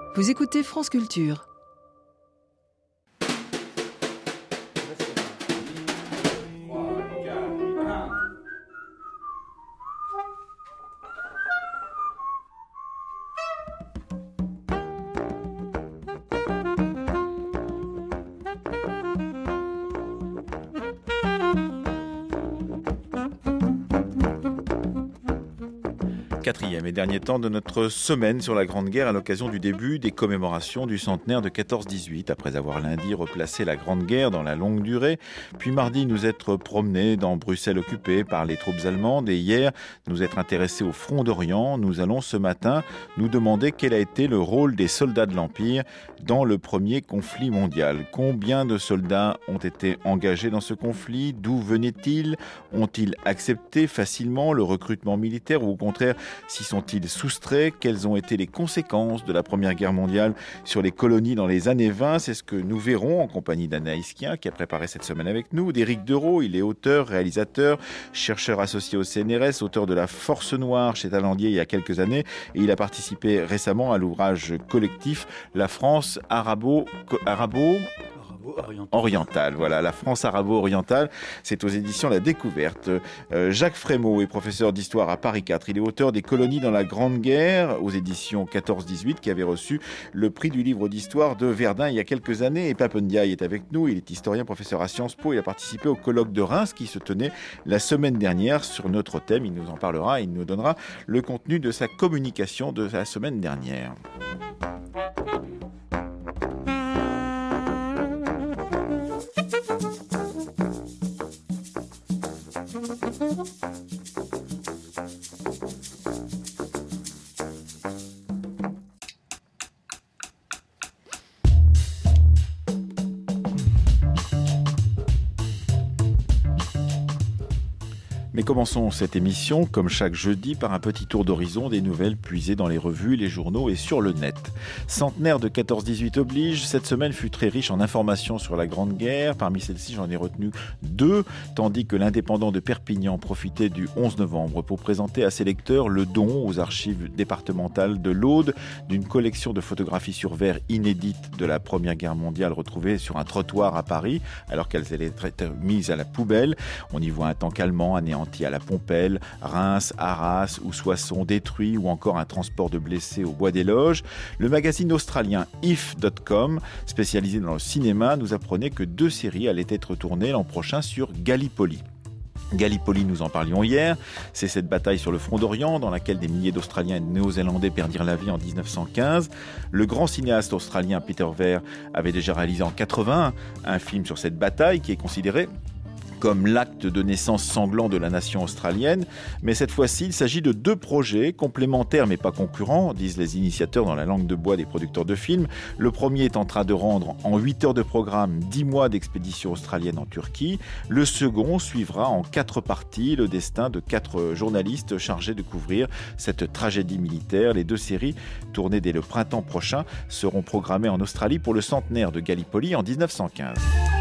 Vous écoutez France Culture. Quatrième et dernier temps de notre semaine sur la Grande Guerre à l'occasion du début des commémorations du centenaire de 14-18. Après avoir lundi replacé la Grande Guerre dans la longue durée, puis mardi nous être promenés dans Bruxelles occupée par les troupes allemandes et hier nous être intéressés au front d'Orient, nous allons ce matin nous demander quel a été le rôle des soldats de l'Empire dans le premier conflit mondial. Combien de soldats ont été engagés dans ce conflit? D'où venaient-ils? Ont-ils accepté facilement le recrutement militaire ou au contraire s'y sont-ils soustraits? Quelles ont été les conséquences de la Première Guerre mondiale sur les colonies dans les années 20? C'est ce que nous verrons en compagnie d'Anaïs Kien qui a préparé cette semaine avec nous, d'Éric Dereau, il est auteur, réalisateur, chercheur associé au CNRS, auteur de La Force Noire chez Talandier il y a quelques années et il a participé récemment à l'ouvrage collectif La France arabo-orientale. Voilà, La France arabo-orientale, c'est aux éditions La Découverte. Jacques Frémaux est professeur d'histoire à Paris 4. Il est auteur des Colonies dans la Grande Guerre aux éditions 14-18 qui avait reçu le prix du livre d'histoire de Verdun il y a quelques années. Et Pape Ndiaye est avec nous. Il est historien, professeur à Sciences Po. Il a participé au colloque de Reims qui se tenait la semaine dernière sur notre thème. Il nous en parlera. Il nous donnera le contenu de sa communication de la semaine dernière. Mais commençons cette émission, comme chaque jeudi, par un petit tour d'horizon des nouvelles puisées dans les revues, les journaux et sur le net. Centenaire de 14-18 oblige, cette semaine fut très riche en informations sur la Grande Guerre. Parmi celles-ci, j'en ai retenu 2, tandis que l'Indépendant de Perpignan profitait du 11 novembre pour présenter à ses lecteurs le don aux archives départementales de l'Aude d'une collection de photographies sur verre inédites de la Première Guerre mondiale retrouvées sur un trottoir à Paris, alors qu'elles allaient être mises à la poubelle. On y voit un tank allemand anéanti à la Pompelle, Reims, Arras ou Soissons détruits ou encore un transport de blessés au Bois des Loges. Le magazine australien if.com, spécialisé dans le cinéma, nous apprenait que 2 séries allaient être tournées l'an prochain sur Gallipoli. Gallipoli, nous en parlions hier, c'est cette bataille sur le front d'Orient dans laquelle des milliers d'Australiens et de Néo-Zélandais perdirent la vie en 1915. Le grand cinéaste australien Peter Weir avait déjà réalisé en 1981 un film sur cette bataille qui est considéré comme l'acte de naissance sanglant de la nation australienne. Mais cette fois-ci, il s'agit de 2 projets complémentaires mais pas concurrents, disent les initiateurs dans la langue de bois des producteurs de films. Le premier est en train de rendre en 8 heures de programme 10 mois d'expédition australienne en Turquie. Le second suivra en 4 parties le destin de 4 journalistes chargés de couvrir cette tragédie militaire. Les 2 séries, tournées dès le printemps prochain, seront programmées en Australie pour le centenaire de Gallipoli en 1915.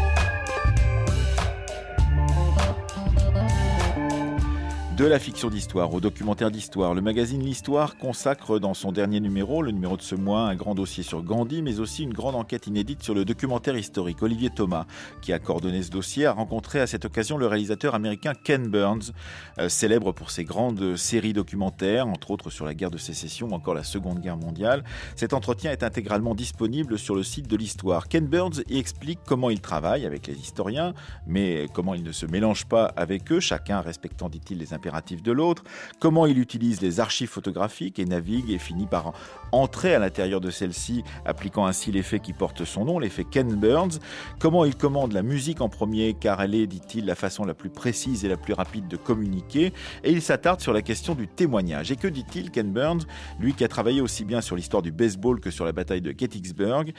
De la fiction d'histoire au documentaire d'histoire, le magazine L'Histoire consacre dans son dernier numéro, le numéro de ce mois, un grand dossier sur Gandhi, mais aussi une grande enquête inédite sur le documentaire historique. Olivier Thomas, qui a coordonné ce dossier, a rencontré à cette occasion le réalisateur américain Ken Burns, célèbre pour ses grandes séries documentaires, entre autres sur la guerre de sécession ou encore la Seconde Guerre mondiale. Cet entretien est intégralement disponible sur le site de L'Histoire. Ken Burns y explique comment il travaille avec les historiens, mais comment il ne se mélange pas avec eux, chacun respectant, dit-il, les impératifs de l'autre, comment il utilise les archives photographiques et navigue et finit par entrer à l'intérieur de celles-ci, appliquant ainsi l'effet qui porte son nom, l'effet Ken Burns, comment il commande la musique en premier, car elle est, dit-il, la façon la plus précise et la plus rapide de communiquer, et il s'attarde sur la question du témoignage. Et que dit-il, Ken Burns, lui qui a travaillé aussi bien sur l'histoire du baseball que sur la bataille de Gettysburg?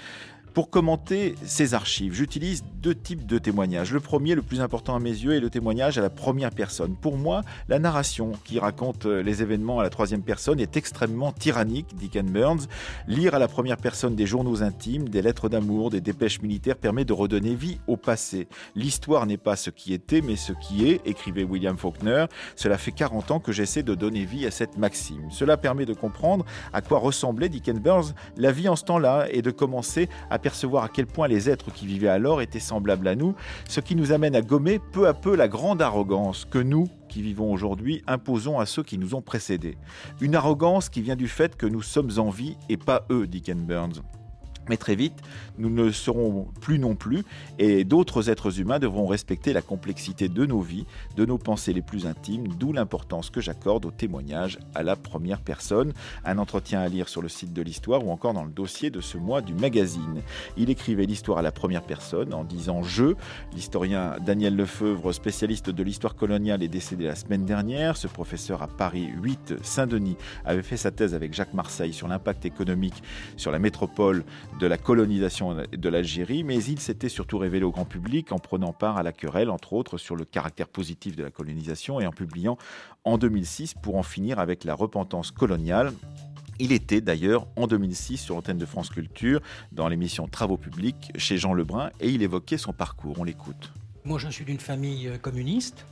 Pour commenter ces archives, j'utilise 2 types de témoignages. Le premier, le plus important à mes yeux, est le témoignage à la première personne. Pour moi, la narration qui raconte les événements à la 3e personne est extrêmement tyrannique, dit Ken Burns. Lire à la première personne des journaux intimes, des lettres d'amour, des dépêches militaires permet de redonner vie au passé. L'histoire n'est pas ce qui était, mais ce qui est, écrivait William Faulkner. Cela fait 40 ans que j'essaie de donner vie à cette maxime. Cela permet de comprendre à quoi ressemblait, dit Ken Burns, la vie en ce temps-là et de commencer à percevoir à quel point les êtres qui vivaient alors étaient semblables à nous, ce qui nous amène à gommer peu à peu la grande arrogance que nous, qui vivons aujourd'hui, imposons à ceux qui nous ont précédés. Une arrogance qui vient du fait que nous sommes en vie et pas eux, dit Ken Burns. Mais très vite, nous ne le serons plus non plus et d'autres êtres humains devront respecter la complexité de nos vies, de nos pensées les plus intimes, d'où l'importance que j'accorde au témoignage à la première personne. Un entretien à lire sur le site de l'Histoire ou encore dans le dossier de ce mois du magazine. Il écrivait l'histoire à la première personne en disant « je ». L'historien Daniel Lefebvre, spécialiste de l'histoire coloniale, est décédé la semaine dernière. Ce professeur à Paris 8 Saint-Denis avait fait sa thèse avec Jacques Marseille sur l'impact économique sur la métropole de la colonisation de l'Algérie, mais il s'était surtout révélé au grand public en prenant part à la querelle, entre autres, sur le caractère positif de la colonisation et en publiant en 2006 Pour en finir avec la repentance coloniale. Il était d'ailleurs en 2006 sur l'antenne de France Culture dans l'émission Travaux publics chez Jean Lebrun et il évoquait son parcours. On l'écoute. Moi, je suis d'une famille communiste.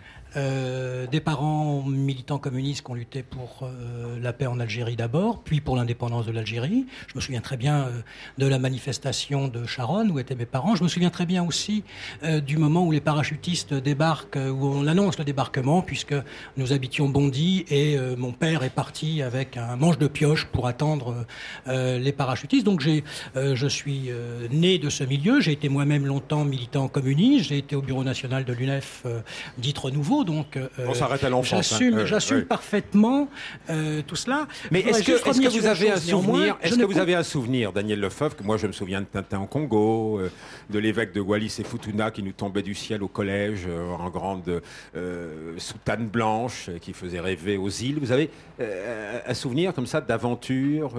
Des parents militants communistes qui ont lutté pour la paix en Algérie d'abord, puis pour l'indépendance de l'Algérie. Je me souviens très bien de la manifestation de Charonne où étaient mes parents. Je me souviens très bien aussi du moment où les parachutistes débarquent, où on annonce le débarquement, puisque nous habitions Bondy et mon père est parti avec un manche de pioche pour attendre les parachutistes. Donc je suis né de ce milieu. J'ai été moi-même longtemps militant communiste. J'ai été au bureau national de l'UNEF dite Renouveau. Donc, on s'arrête à l'enfance. J'assume parfaitement tout cela. Mais est-ce que vous avez un souvenir, vous avez un souvenir, Daniel Lefebvre, que moi je me souviens de Tintin en Congo, de l'évêque de Wallis et Futuna qui nous tombait du ciel au collège en grande soutane blanche qui faisait rêver aux îles. Vous avez un souvenir comme ça d'aventure,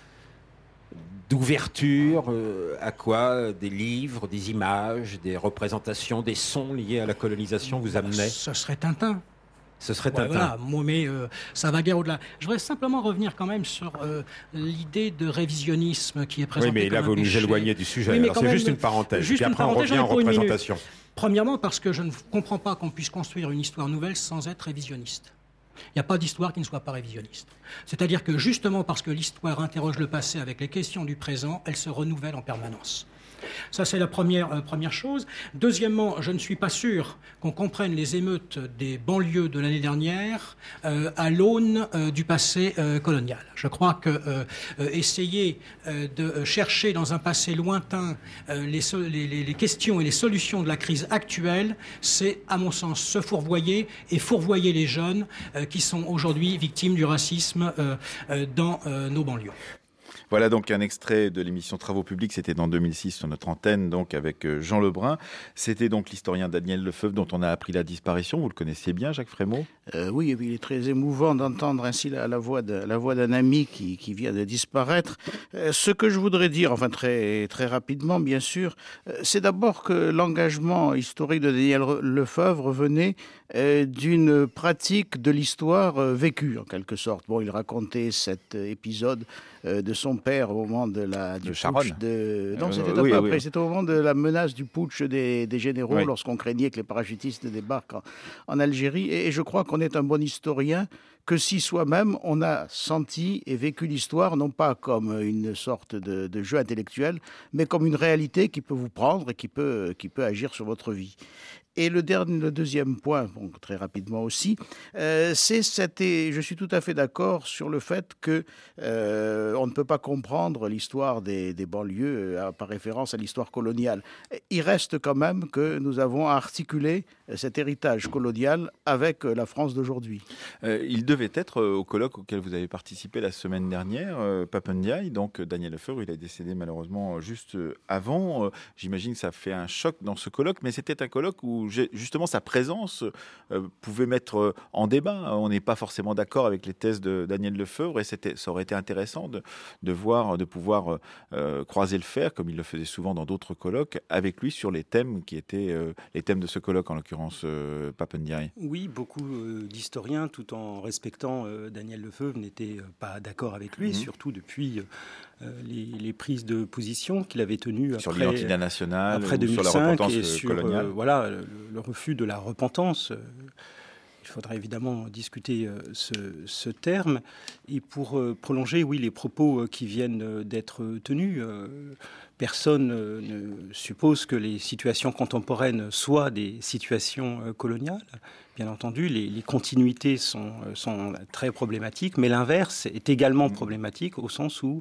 d'ouverture à quoi des livres, des images, des représentations, des sons liés à la colonisation vous amenaient? Ce serait Tintin. Ce serait Tintin. Voilà, mais ça va guère au-delà. Je voudrais simplement revenir quand même sur l'idée de révisionnisme qui est présentée. Oui, mais là, vous nous éloignez du sujet. Oui, c'est juste une parenthèse. Et après, on revient en représentation. Premièrement, parce que je ne comprends pas qu'on puisse construire une histoire nouvelle sans être révisionniste. Il n'y a pas d'histoire qui ne soit pas révisionniste. C'est-à-dire que justement parce que l'histoire interroge le passé avec les questions du présent, elle se renouvelle en permanence. Ça, c'est la première chose. Deuxièmement, je ne suis pas sûr qu'on comprenne les émeutes des banlieues de l'année dernière à l'aune du passé colonial. Je crois que essayer de chercher dans un passé lointain les questions et les solutions de la crise actuelle, c'est, à mon sens, se fourvoyer et fourvoyer les jeunes qui sont aujourd'hui victimes du racisme dans nos banlieues. Voilà donc un extrait de l'émission Travaux publics, c'était dans 2006 sur notre antenne, donc avec Jean Lebrun. C'était donc l'historien Daniel Lefebvre dont on a appris la disparition. Vous le connaissiez bien, Jacques Frémaux ? Oui, il est très émouvant d'entendre ainsi la voix d'un ami qui vient de disparaître. Ce que je voudrais dire, enfin très, très rapidement bien sûr, c'est d'abord que l'engagement historique de Daniel Lefebvre venait d'une pratique de l'histoire vécue en quelque sorte. Bon, il racontait cet épisode de son père au moment du putsch non, c'était après. C'était au moment de la menace du putsch des généraux, lorsqu'on craignait que les parachutistes débarquent en Algérie. Et je crois qu'on est un bon historien que si soi-même on a senti et vécu l'histoire, non pas comme une sorte de jeu intellectuel, mais comme une réalité qui peut vous prendre et qui peut agir sur votre vie. Et le deuxième point, bon, très rapidement aussi, je suis tout à fait d'accord sur le fait que on ne peut pas comprendre l'histoire des banlieues par référence à l'histoire coloniale. Il reste quand même que nous avons articulé cet héritage colonial avec la France d'aujourd'hui. Il devait être au colloque auquel vous avez participé la semaine dernière, Pape Ndiaye, donc Daniel Lefebvre, il est décédé malheureusement juste avant. J'imagine que ça fait un choc dans ce colloque, mais c'était un colloque où où justement sa présence pouvait mettre en débat. On n'est pas forcément d'accord avec les thèses de Daniel Lefebvre et ça aurait été intéressant de pouvoir croiser le fer, comme il le faisait souvent dans d'autres colloques, avec lui sur les thèmes qui étaient les thèmes de ce colloque, en l'occurrence Papendiaï. Oui, beaucoup d'historiens, tout en respectant Daniel Lefebvre, n'étaient pas d'accord avec lui, surtout depuis les prises de position qu'il avait tenues sur l'identité nationale, après 2005, sur la repentance et sur coloniale. Le refus de la repentance. Il faudra évidemment discuter ce terme. Et pour prolonger, oui, les propos qui viennent d'être tenus, personne ne suppose que les situations contemporaines soient des situations coloniales. Bien entendu, les continuités sont très problématiques, mais l'inverse est également problématique au sens où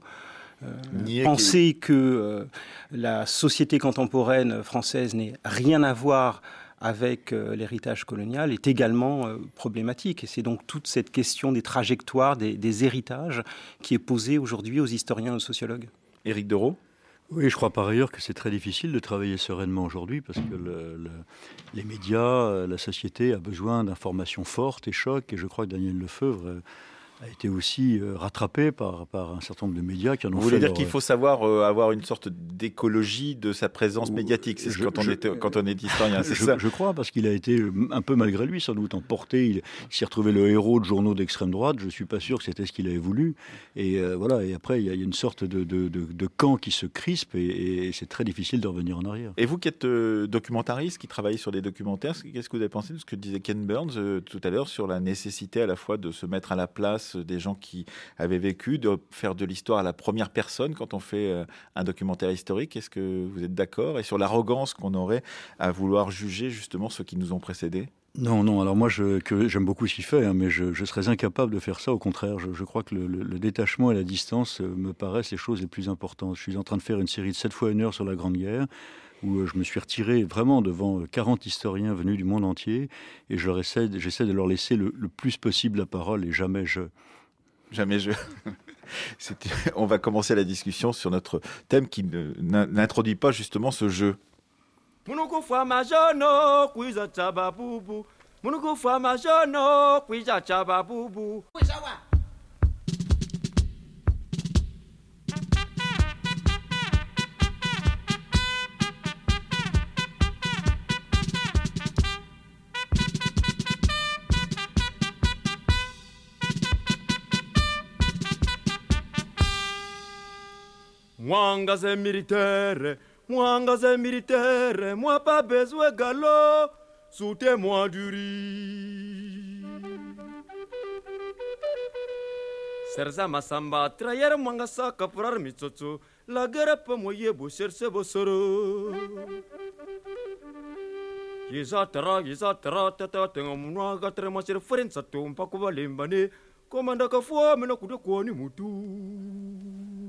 penser que la société contemporaine française n'ait rien à voir avec l'héritage colonial est également problématique. Et c'est donc toute cette question des trajectoires, des héritages qui est posée aujourd'hui aux historiens et aux sociologues. Éric Dereau ? Oui, je crois par ailleurs que c'est très difficile de travailler sereinement aujourd'hui parce que les médias, la société a besoin d'informations fortes et chocs. Et je crois que Daniel Lefebvre a été aussi rattrapé par un certain nombre de médias qui en ont fait. Vous voulez dire qu'il faut savoir avoir une sorte d'écologie de sa présence médiatique, c'est quand on est historien, c'est ça ? Je crois, parce qu'il a été un peu malgré lui, sans doute, emporté. Il s'est retrouvé le héros de journaux d'extrême droite. Je ne suis pas sûr que c'était ce qu'il avait voulu. Et voilà. Et après, il y a une sorte de camp qui se crispe et c'est très difficile de revenir en arrière. Et vous qui êtes documentariste, qui travaillez sur des documentaires, qu'est-ce que vous avez pensé de ce que disait Ken Burns tout à l'heure sur la nécessité à la fois de se mettre à la place des gens qui avaient vécu, de faire de l'histoire à la première personne quand on fait un documentaire historique? Est-ce que vous êtes d'accord? Et sur l'arrogance qu'on aurait à vouloir juger justement ceux qui nous ont précédés? Non. Alors moi, j'aime beaucoup ce qu'il fait, mais je serais incapable de faire ça. Au contraire, je crois que le détachement et la distance me paraissent les choses les plus importantes. Je suis en train de faire une série de 7 fois 1 heure sur la Grande Guerre, où je me suis retiré vraiment devant 40 historiens venus du monde entier, et j'essaie de leur laisser le plus possible la parole, et jamais je. On va commencer la discussion sur notre thème qui n'introduit pas justement ce jeu. Mwangaze militaire, moi pas besoin galop, soutez-moi du riz. Serza masamba, trayer mwangasa kapurar mitsotso, la guerre peut moyer beau chercher beau soro. Yizatara, tata, tengo mwa gatre machir forensa tumpa kuba limbane, komanda kafua mena kude kwani mutu.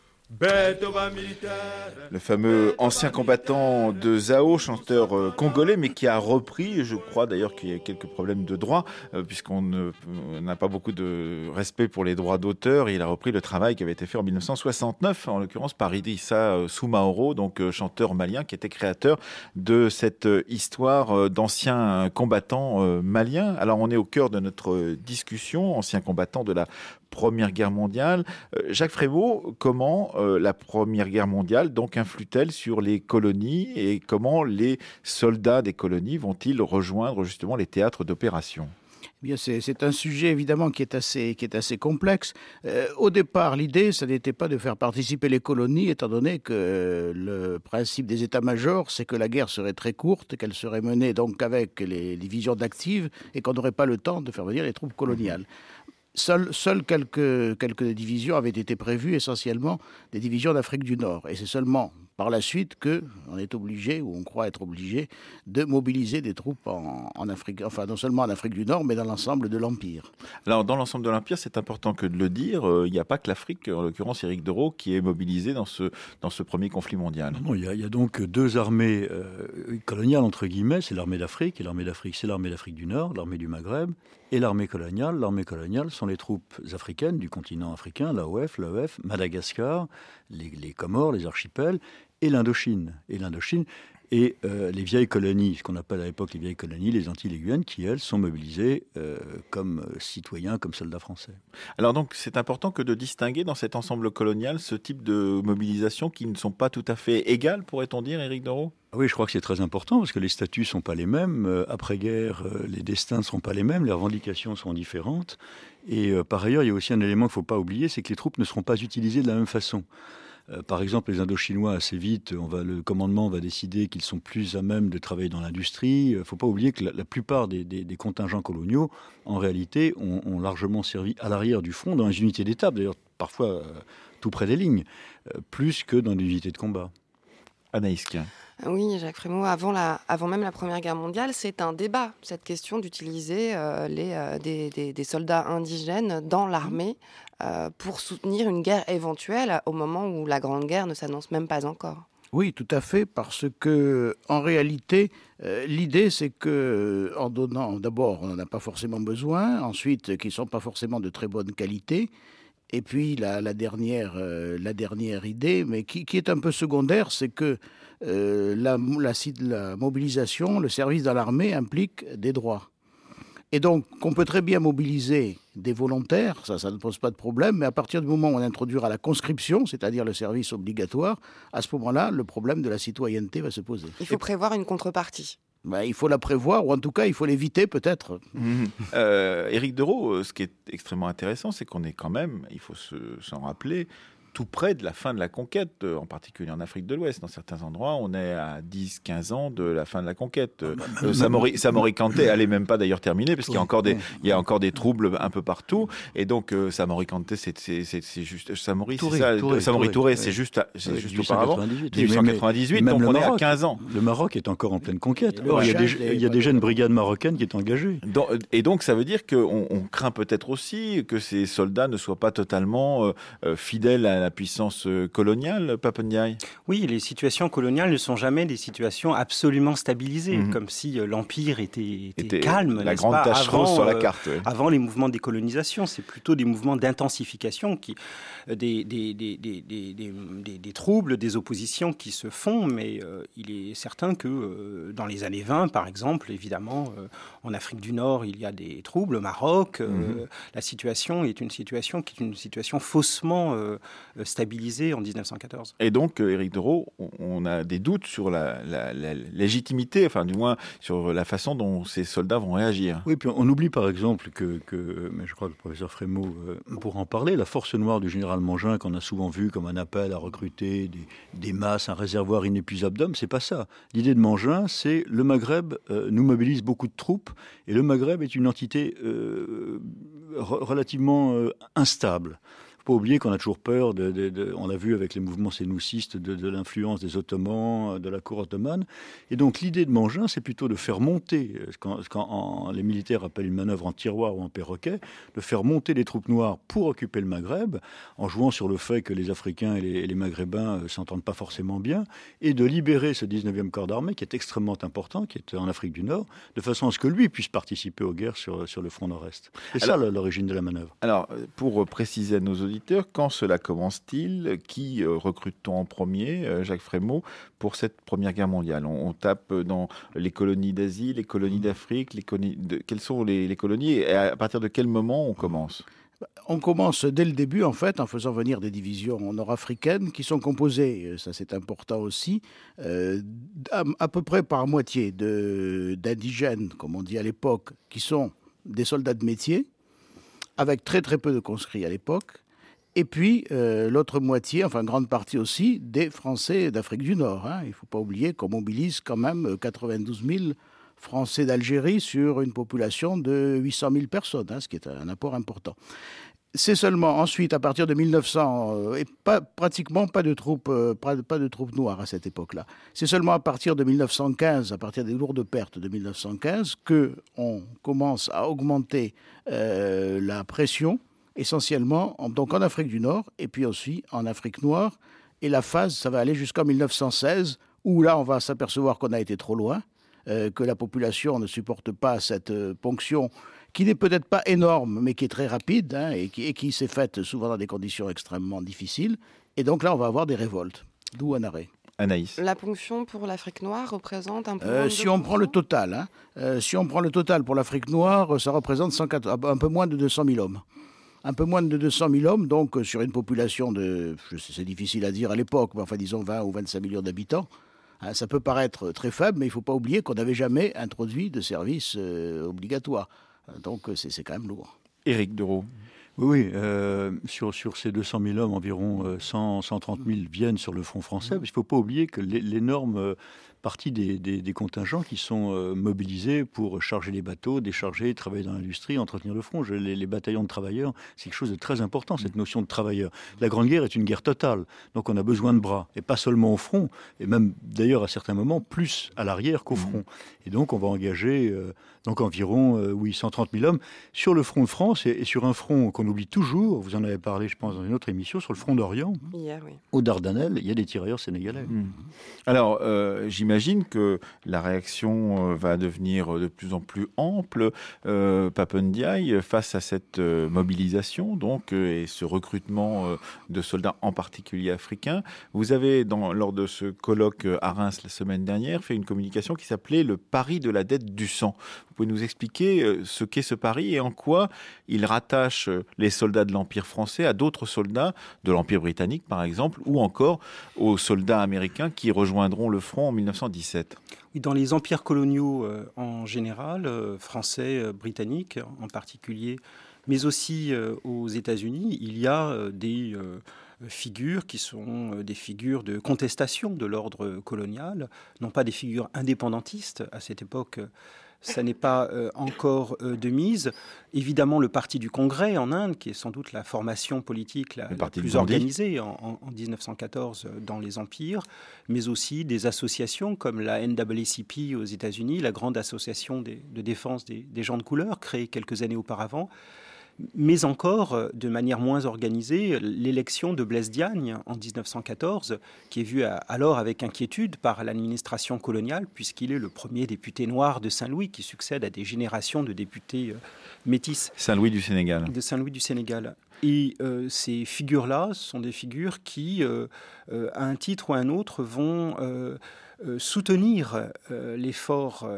Le fameux ancien combattant de Zao, chanteur congolais, mais qui a repris, je crois d'ailleurs qu'il y a quelques problèmes de droit, puisqu'on n'a pas beaucoup de respect pour les droits d'auteur. Il a repris le travail qui avait été fait en 1969, en l'occurrence par Idrissa Soumaoro, donc chanteur malien, qui était créateur de cette histoire d'anciens combattants maliens. Alors on est au cœur de notre discussion, anciens combattants de la Première Guerre mondiale. Jacques Frémaux, comment la Première Guerre mondiale donc influe-t-elle sur les colonies et comment les soldats des colonies vont-ils rejoindre justement les théâtres d'opération? Bien, c'est un sujet évidemment qui est assez complexe. Au départ, l'idée, ça n'était pas de faire participer les colonies, étant donné que le principe des états-majors, c'est que la guerre serait très courte, qu'elle serait menée donc avec les divisions d'actives et qu'on n'aurait pas le temps de faire venir les troupes coloniales. Seules quelques divisions avaient été prévues, essentiellement des divisions d'Afrique du Nord. Et c'est seulement par la suite qu'on est obligé, ou on croit être obligé, de mobiliser des troupes en Afrique, enfin non seulement en Afrique du Nord, mais dans l'ensemble de l'Empire. Alors dans l'ensemble de l'Empire, c'est important que de le dire, il n'y a pas que l'Afrique, en l'occurrence Éric Dereau, qui est mobilisé dans ce premier conflit mondial. Non, il y a donc 2 armées coloniales, entre guillemets, c'est l'armée d'Afrique, et l'armée d'Afrique, c'est l'armée d'Afrique du Nord, l'armée du Maghreb, et l'armée coloniale. L'armée coloniale sont les troupes africaines du continent africain, l'AOF, Madagascar, les Comores, les archipels, et l'Indochine. Et l'Indochine, et les vieilles colonies, ce qu'on appelle à l'époque les vieilles colonies, les Antilles et les Guyane, qui, elles, sont mobilisées comme citoyens, comme soldats français. Alors donc, c'est important que de distinguer dans cet ensemble colonial ce type de mobilisation qui ne sont pas tout à fait égales, pourrait-on dire, Éric Doreau ? Oui, je crois que c'est très important parce que les statuts ne sont pas les mêmes. Après-guerre, les destins ne sont pas les mêmes, les revendications sont différentes. Et par ailleurs, il y a aussi un élément qu'il ne faut pas oublier, c'est que les troupes ne seront pas utilisées de la même façon. Par exemple, les Indochinois, assez vite, le commandement va décider qu'ils sont plus à même de travailler dans l'industrie. Il ne faut pas oublier que la plupart des contingents coloniaux, en réalité, ont largement servi à l'arrière du front, dans les unités d'étape, d'ailleurs parfois tout près des lignes, plus que dans des unités de combat. Anaïs Kien. Oui, Jacques Frémaux, avant même la Première Guerre mondiale, c'est un débat, cette question d'utiliser des soldats indigènes dans l'armée pour soutenir une guerre éventuelle au moment où la Grande Guerre ne s'annonce même pas encore. Oui, tout à fait, parce que en réalité, l'idée c'est que en donnant, d'abord, on n'en a pas forcément besoin, ensuite, qu'ils ne sont pas forcément de très bonne qualité. Et puis la dernière idée, mais qui est un peu secondaire, c'est que la mobilisation, le service dans l'armée implique des droits. Et donc, on peut très bien mobiliser des volontaires, ça ne pose pas de problème, mais à partir du moment où on introduira la conscription, c'est-à-dire le service obligatoire, à ce moment-là, le problème de la citoyenneté va se poser. Il faut prévoir une contrepartie. Il faut la prévoir, ou en tout cas, il faut l'éviter peut-être. Éric Doreau, ce qui est extrêmement intéressant, c'est qu'on est quand même, il faut s'en rappeler, tout près de la fin de la conquête, en particulier en Afrique de l'Ouest. Dans certains endroits, on est à 10-15 ans de la fin de la conquête. Samori Kanté, elle n'est même pas d'ailleurs terminée, parce qu'il y a encore des troubles un peu partout. Et donc, Samori Kanté, c'est juste... Samori Touré, c'est juste auparavant. 1898, donc on est à 15 ans. Le Maroc est encore en pleine conquête. Or, il y a déjà une brigade marocaine qui est engagée. Et donc, ça veut dire qu'on craint peut-être aussi que ces soldats ne soient pas totalement fidèles à la puissance coloniale, Pape Ndiaye ? Oui, les situations coloniales ne sont jamais des situations absolument stabilisées, comme si l'Empire était calme. La grande tache rose sur la carte. Oui. Avant les mouvements de décolonisation, c'est plutôt des mouvements d'intensification, des troubles, des oppositions qui se font, mais il est certain que dans les années 20, par exemple, évidemment, en Afrique du Nord, il y a des troubles, au Maroc, la situation est une situation faussement stabilisée en 1914. Et donc, Éric Doreau, on a des doutes sur la légitimité, enfin du moins sur la façon dont ces soldats vont réagir. Oui, puis on oublie par exemple mais je crois que le professeur Frémaux pourra en parler, la force noire du général Mangin, qu'on a souvent vu comme un appel à recruter des masses, un réservoir inépuisable d'hommes, c'est pas ça. L'idée de Mangin, c'est le Maghreb nous mobilise beaucoup de troupes, et le Maghreb est une entité relativement instable. Il ne faut pas oublier qu'on a toujours peur, on l'a vu avec les mouvements sénoucistes, de l'influence des Ottomans, de la cour ottomane. Et donc l'idée de Mangin, c'est plutôt de faire monter, quand les militaires appellent une manœuvre en tiroir ou en perroquet, de faire monter les troupes noires pour occuper le Maghreb, en jouant sur le fait que les Africains et les Maghrébins ne s'entendent pas forcément bien, et de libérer ce 19e corps d'armée, qui est extrêmement important, qui est en Afrique du Nord, de façon à ce que lui puisse participer aux guerres sur le front nord-est. C'est ça l'origine de la manœuvre. Alors, pour préciser à nos auditeurs, quand cela commence-t-il ? Qui recrute-t-on en premier, Jacques Frémaux, pour cette Première Guerre mondiale ? On tape dans les colonies d'Asie, les colonies d'Afrique, quelles sont les colonies et à partir de quel moment on commence ? On commence dès le début, en fait, en faisant venir des divisions nord-africaines qui sont composées, ça c'est important aussi, à peu près par moitié d'indigènes, comme on dit à l'époque, qui sont des soldats de métier, avec très très peu de conscrits à l'époque. Et puis, l'autre moitié, enfin grande partie aussi, des Français d'Afrique du Nord. Il ne faut pas oublier qu'on mobilise quand même 92 000 Français d'Algérie sur une population de 800 000 personnes, ce qui est un apport important. C'est seulement ensuite, à partir de 1900, et pratiquement pas de troupes noires à cette époque-là. C'est seulement à partir de 1915, à partir des lourdes pertes de 1915, qu'on commence à augmenter la pression, essentiellement donc en Afrique du Nord et puis aussi en Afrique noire. Et la phase, ça va aller jusqu'en 1916, où là, on va s'apercevoir qu'on a été trop loin, que la population ne supporte pas cette ponction qui n'est peut-être pas énorme, mais qui est très rapide et qui s'est faite souvent dans des conditions extrêmement difficiles. Et donc là, on va avoir des révoltes, d'où un arrêt. Anaïs. La ponction pour l'Afrique noire représente un peu moins de si on prend le total, si on prend le total pour l'Afrique noire, ça représente un peu moins de 200 000 hommes. Un peu moins de 200 000 hommes, donc sur une population de, c'est difficile à dire à l'époque, mais enfin disons 20 ou 25 millions d'habitants. Ça peut paraître très faible, mais il ne faut pas oublier qu'on n'avait jamais introduit de service obligatoire. Donc c'est quand même lourd. Éric Dereau. Oui, sur ces 200 000 hommes, environ 130 000 viennent sur le front français. Il ne faut pas oublier que l'énorme partie des contingents qui sont mobilisés pour charger les bateaux, décharger, travailler dans l'industrie, entretenir le front. Les bataillons de travailleurs, c'est quelque chose de très important, cette notion de travailleurs. La Grande Guerre est une guerre totale, donc on a besoin de bras, et pas seulement au front, et même d'ailleurs à certains moments plus à l'arrière qu'au front. Et donc on va engager environ 130 000 hommes sur le front de France, et sur un front qu'on oublie toujours, vous en avez parlé je pense dans une autre émission, sur le front d'Orient, hier, oui. Aux Dardanelles, il y a des tirailleurs sénégalais. Alors, j'imagine que la réaction va devenir de plus en plus ample. Pape Ndiaye, face à cette mobilisation donc, et ce recrutement de soldats en particulier africains, vous avez, lors de ce colloque à Reims la semaine dernière, fait une communication qui s'appelait « Le pari de la dette du sang ». Vous pouvez nous expliquer ce qu'est ce pari et en quoi il rattache les soldats de l'Empire français à d'autres soldats de l'Empire britannique, par exemple, ou encore aux soldats américains qui rejoindront le front en 1917. Oui, dans les empires coloniaux en général, français, britanniques en particulier, mais aussi aux États-Unis, il y a des figures qui sont des figures de contestation de l'ordre colonial, non pas des figures indépendantistes. À cette époque, ça n'est pas encore de mise. Évidemment, le Parti du Congrès en Inde, qui est sans doute la formation politique la plus organisée en 1914 dans les empires, mais aussi des associations comme la NAACP aux États-Unis, la grande association de défense des gens de couleur, créée quelques années auparavant. Mais encore, de manière moins organisée, l'élection de Blaise Diagne en 1914, qui est vue alors avec inquiétude par l'administration coloniale, puisqu'il est le premier député noir de Saint-Louis, qui succède à des générations de députés métis. Saint-Louis du Sénégal. De Saint-Louis du Sénégal. Et ces figures-là sont des figures qui, à un titre ou à un autre, vont soutenir l'effort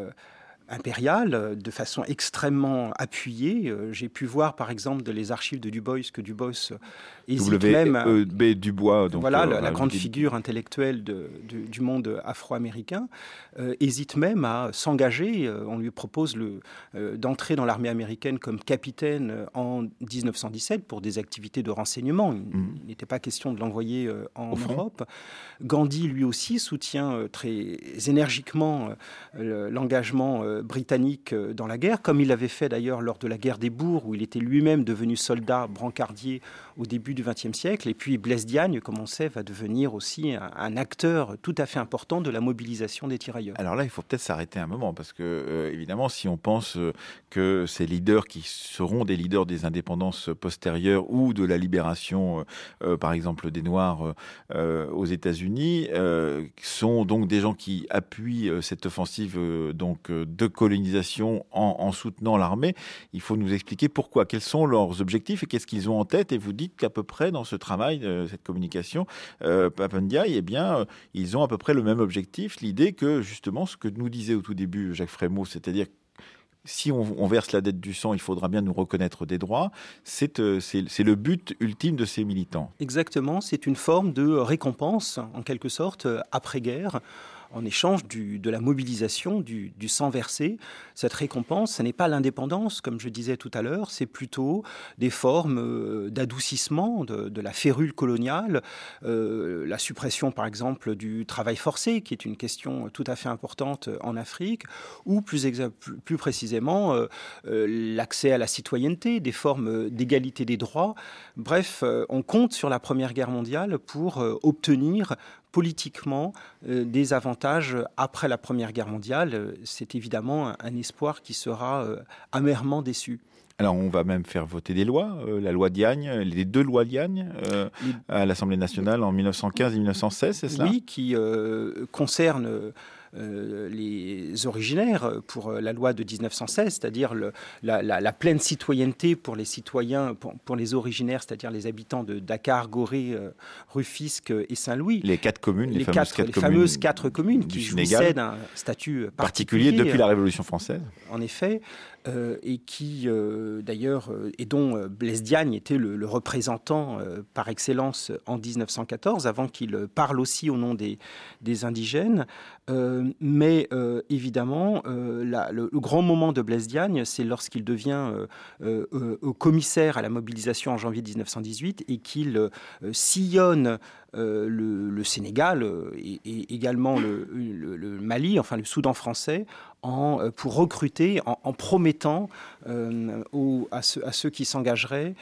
impériale de façon extrêmement appuyée. J'ai pu voir, par exemple, dans les archives de Du Bois, que Du Bois hésite même... Du Bois, donc... Voilà, la grande figure intellectuelle du monde afro-américain, hésite même à s'engager. On lui propose d'entrer dans l'armée américaine comme capitaine en 1917 pour des activités de renseignement. Il n'était pas question de l'envoyer en Europe. Gandhi, lui aussi, soutient très énergiquement l'engagement britannique dans la guerre, comme il l'avait fait d'ailleurs lors de la guerre des Boers, où il était lui-même devenu soldat brancardier au début du XXe siècle. Et puis Blaise Diagne, comme on sait, va devenir aussi un acteur tout à fait important de la mobilisation des tirailleurs. Alors là, il faut peut-être s'arrêter un moment, parce que, évidemment, si on pense que ces leaders qui seront des leaders des indépendances postérieures ou de la libération, par exemple, des Noirs aux États-Unis, sont donc des gens qui appuient cette offensive de colonisation en soutenant l'armée. Il faut nous expliquer pourquoi, quels sont leurs objectifs et qu'est-ce qu'ils ont en tête. Et vous dites qu'à peu près dans ce travail, cette communication, Pape Ndiaye, eh bien, ils ont à peu près le même objectif, l'idée que justement ce que nous disait au tout début Jacques Frémaux, c'est-à-dire si on verse la dette du sang, il faudra bien nous reconnaître des droits. C'est le but ultime de ces militants. Exactement, c'est une forme de récompense, en quelque sorte, après-guerre, en échange de la mobilisation, du sang versé. Cette récompense, ce n'est pas l'indépendance, comme je disais tout à l'heure, c'est plutôt des formes d'adoucissement de la férule coloniale, la suppression, par exemple, du travail forcé, qui est une question tout à fait importante en Afrique, ou plus précisément l'accès à la citoyenneté, des formes d'égalité des droits. Bref, on compte sur la Première Guerre mondiale pour obtenir politiquement des avantages après la Première Guerre mondiale. C'est évidemment un espoir qui sera amèrement déçu. Alors, on va même faire voter des lois, la loi Diagne, les deux lois Diagne à l'Assemblée nationale en 1915 et 1916, c'est cela ? Oui, qui concernent les originaires pour la loi de 1916, c'est-à-dire la pleine citoyenneté pour les citoyens, pour les originaires, c'est-à-dire les habitants de Dakar, Gorée, Rufisque et Saint-Louis. Les 4 communes, les fameuses 4 communes qui jouissaient d'un statut particulier depuis la Révolution française. En effet. Et qui, d'ailleurs, et dont Blaise Diagne était le représentant par excellence en 1914, avant qu'il parle aussi au nom des indigènes. Mais évidemment, le grand moment de Blaise Diagne, c'est lorsqu'il devient commissaire à la mobilisation en janvier 1918 et qu'il sillonne le Sénégal et également le Mali, enfin le Soudan français, pour recruter, en promettant à ceux qui s'engageraient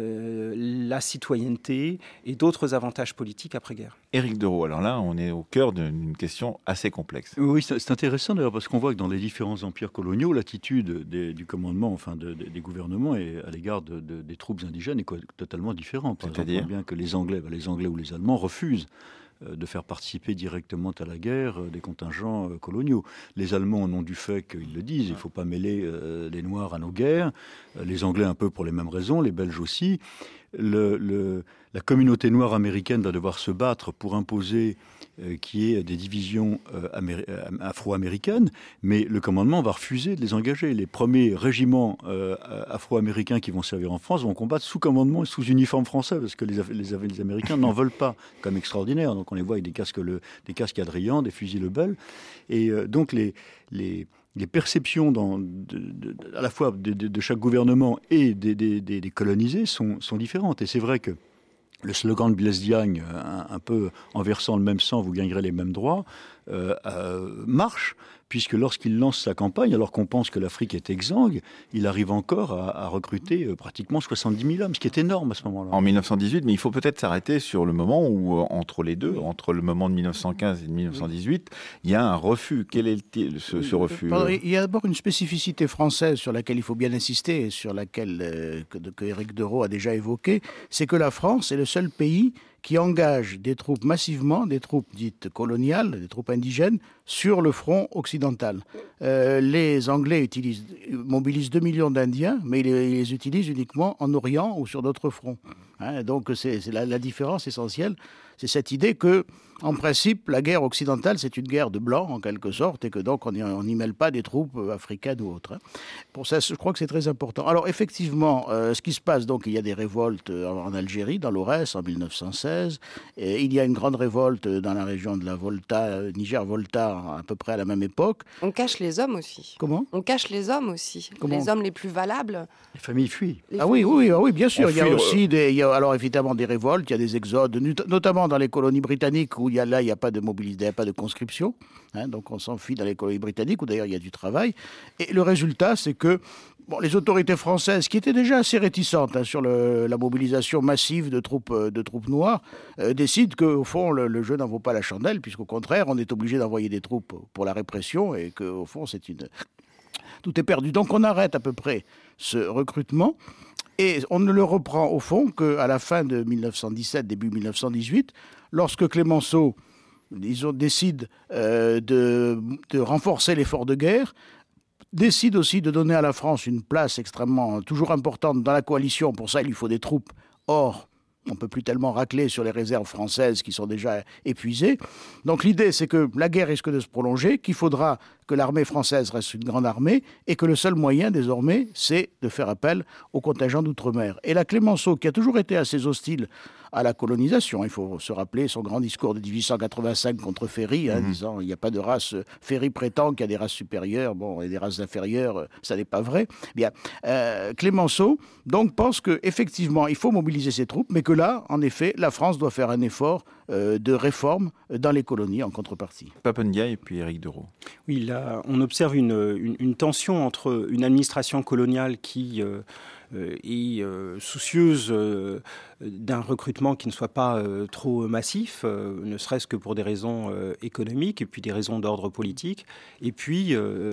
la citoyenneté et d'autres avantages politiques après-guerre. Éric Dereau, alors là, on est au cœur d'une question assez complexe. Oui, c'est intéressant d'ailleurs parce qu'on voit que dans les différents empires coloniaux, l'attitude du commandement, enfin des gouvernements à l'égard des troupes indigènes est totalement différente. Par exemple, on voit bien que les Anglais ou les Allemands refusent de faire participer directement à la guerre des contingents coloniaux. Les Allemands en ont du fait qu'ils le disent, il ne faut pas mêler les Noirs à nos guerres, les Anglais un peu pour les mêmes raisons, les Belges aussi. La communauté noire américaine va devoir se battre pour imposer qu'il y ait des divisions afro-américaines, mais le commandement va refuser de les engager. Les premiers régiments afro-américains qui vont servir en France vont combattre sous commandement et sous uniforme français, parce que les Américains n'en veulent pas, comme extraordinaire. Donc on les voit avec des casques Adrian, des fusils Lebel. Et donc les perceptions à la fois de chaque gouvernement et des colonisés sont différentes. Et c'est vrai que le slogan de Blaise Diagne, un peu en versant le même sang, vous gagnerez les mêmes droits, marche, puisque lorsqu'il lance sa campagne, alors qu'on pense que l'Afrique est exsangue, il arrive encore à recruter pratiquement 70 000 hommes, ce qui est énorme à ce moment-là. En 1918, mais il faut peut-être s'arrêter sur le moment où, entre les deux, entre le moment de 1915 et de 1918, il y a un refus. Quel est ce refus? Il y a d'abord une spécificité française sur laquelle il faut bien insister, et sur laquelle que Éric Dereau a déjà évoqué, c'est que la France est le seul pays qui engage des troupes massivement, des troupes dites coloniales, des troupes indigènes, sur le front occidental. Les Anglais mobilisent 2 millions d'Indiens, mais ils les utilisent uniquement en Orient ou sur d'autres fronts. Donc c'est la différence essentielle. C'est cette idée que, en principe, la guerre occidentale, c'est une guerre de blancs, en quelque sorte, et que donc on n'y mêle pas des troupes africaines ou autres. Pour ça, je crois que c'est très important. Alors, effectivement, ce qui se passe, donc, il y a des révoltes en Algérie, dans l'Aurès, en 1916. Et il y a une grande révolte dans la région de la Volta, Niger-Volta, à peu près à la même époque. On cache les hommes aussi. Comment ? On cache les hommes aussi. Les hommes les plus valables. Les familles fuient. Oui, bien sûr. Il y a aussi alors évidemment des révoltes, il y a des exodes, notamment dans les colonies britanniques où il n'y a pas de mobilité, il n'y a pas de conscription. Donc on s'enfuit dans les colonies britanniques où d'ailleurs il y a du travail. Et le résultat, c'est que les autorités françaises, qui étaient déjà assez réticentes sur la mobilisation massive de troupes noires, décident qu'au fond, le jeu n'en vaut pas la chandelle, puisqu'au contraire, on est obligé d'envoyer des troupes pour la répression et qu'au fond, tout est perdu. Donc on arrête à peu près ce recrutement. Et on ne le reprend au fond qu'à la fin de 1917, début 1918, lorsque Clémenceau décide de renforcer l'effort de guerre, décide aussi de donner à la France une place toujours importante dans la coalition. Pour ça, il lui faut des troupes. Or, on ne peut plus tellement racler sur les réserves françaises qui sont déjà épuisées. Donc l'idée, c'est que la guerre risque de se prolonger, qu'il faudra que l'armée française reste une grande armée et que le seul moyen, désormais, c'est de faire appel au contingent d'outre-mer. Et là, Clémenceau, qui a toujours été assez hostile à la colonisation, il faut se rappeler son grand discours de 1885 contre Ferry, disant il n'y a pas de race. Ferry prétend qu'il y a des races supérieures, et des races inférieures, ça n'est pas vrai. Bien, Clémenceau, donc, pense qu'effectivement, il faut mobiliser ses troupes, mais que là, en effet, la France doit faire un effort de réforme dans les colonies en contrepartie. Pape Ndiaye et puis Éric Dereau. Oui, là, on observe une tension entre une administration coloniale qui et soucieuse d'un recrutement qui ne soit pas trop massif, ne serait-ce que pour des raisons économiques et puis des raisons d'ordre politique, et puis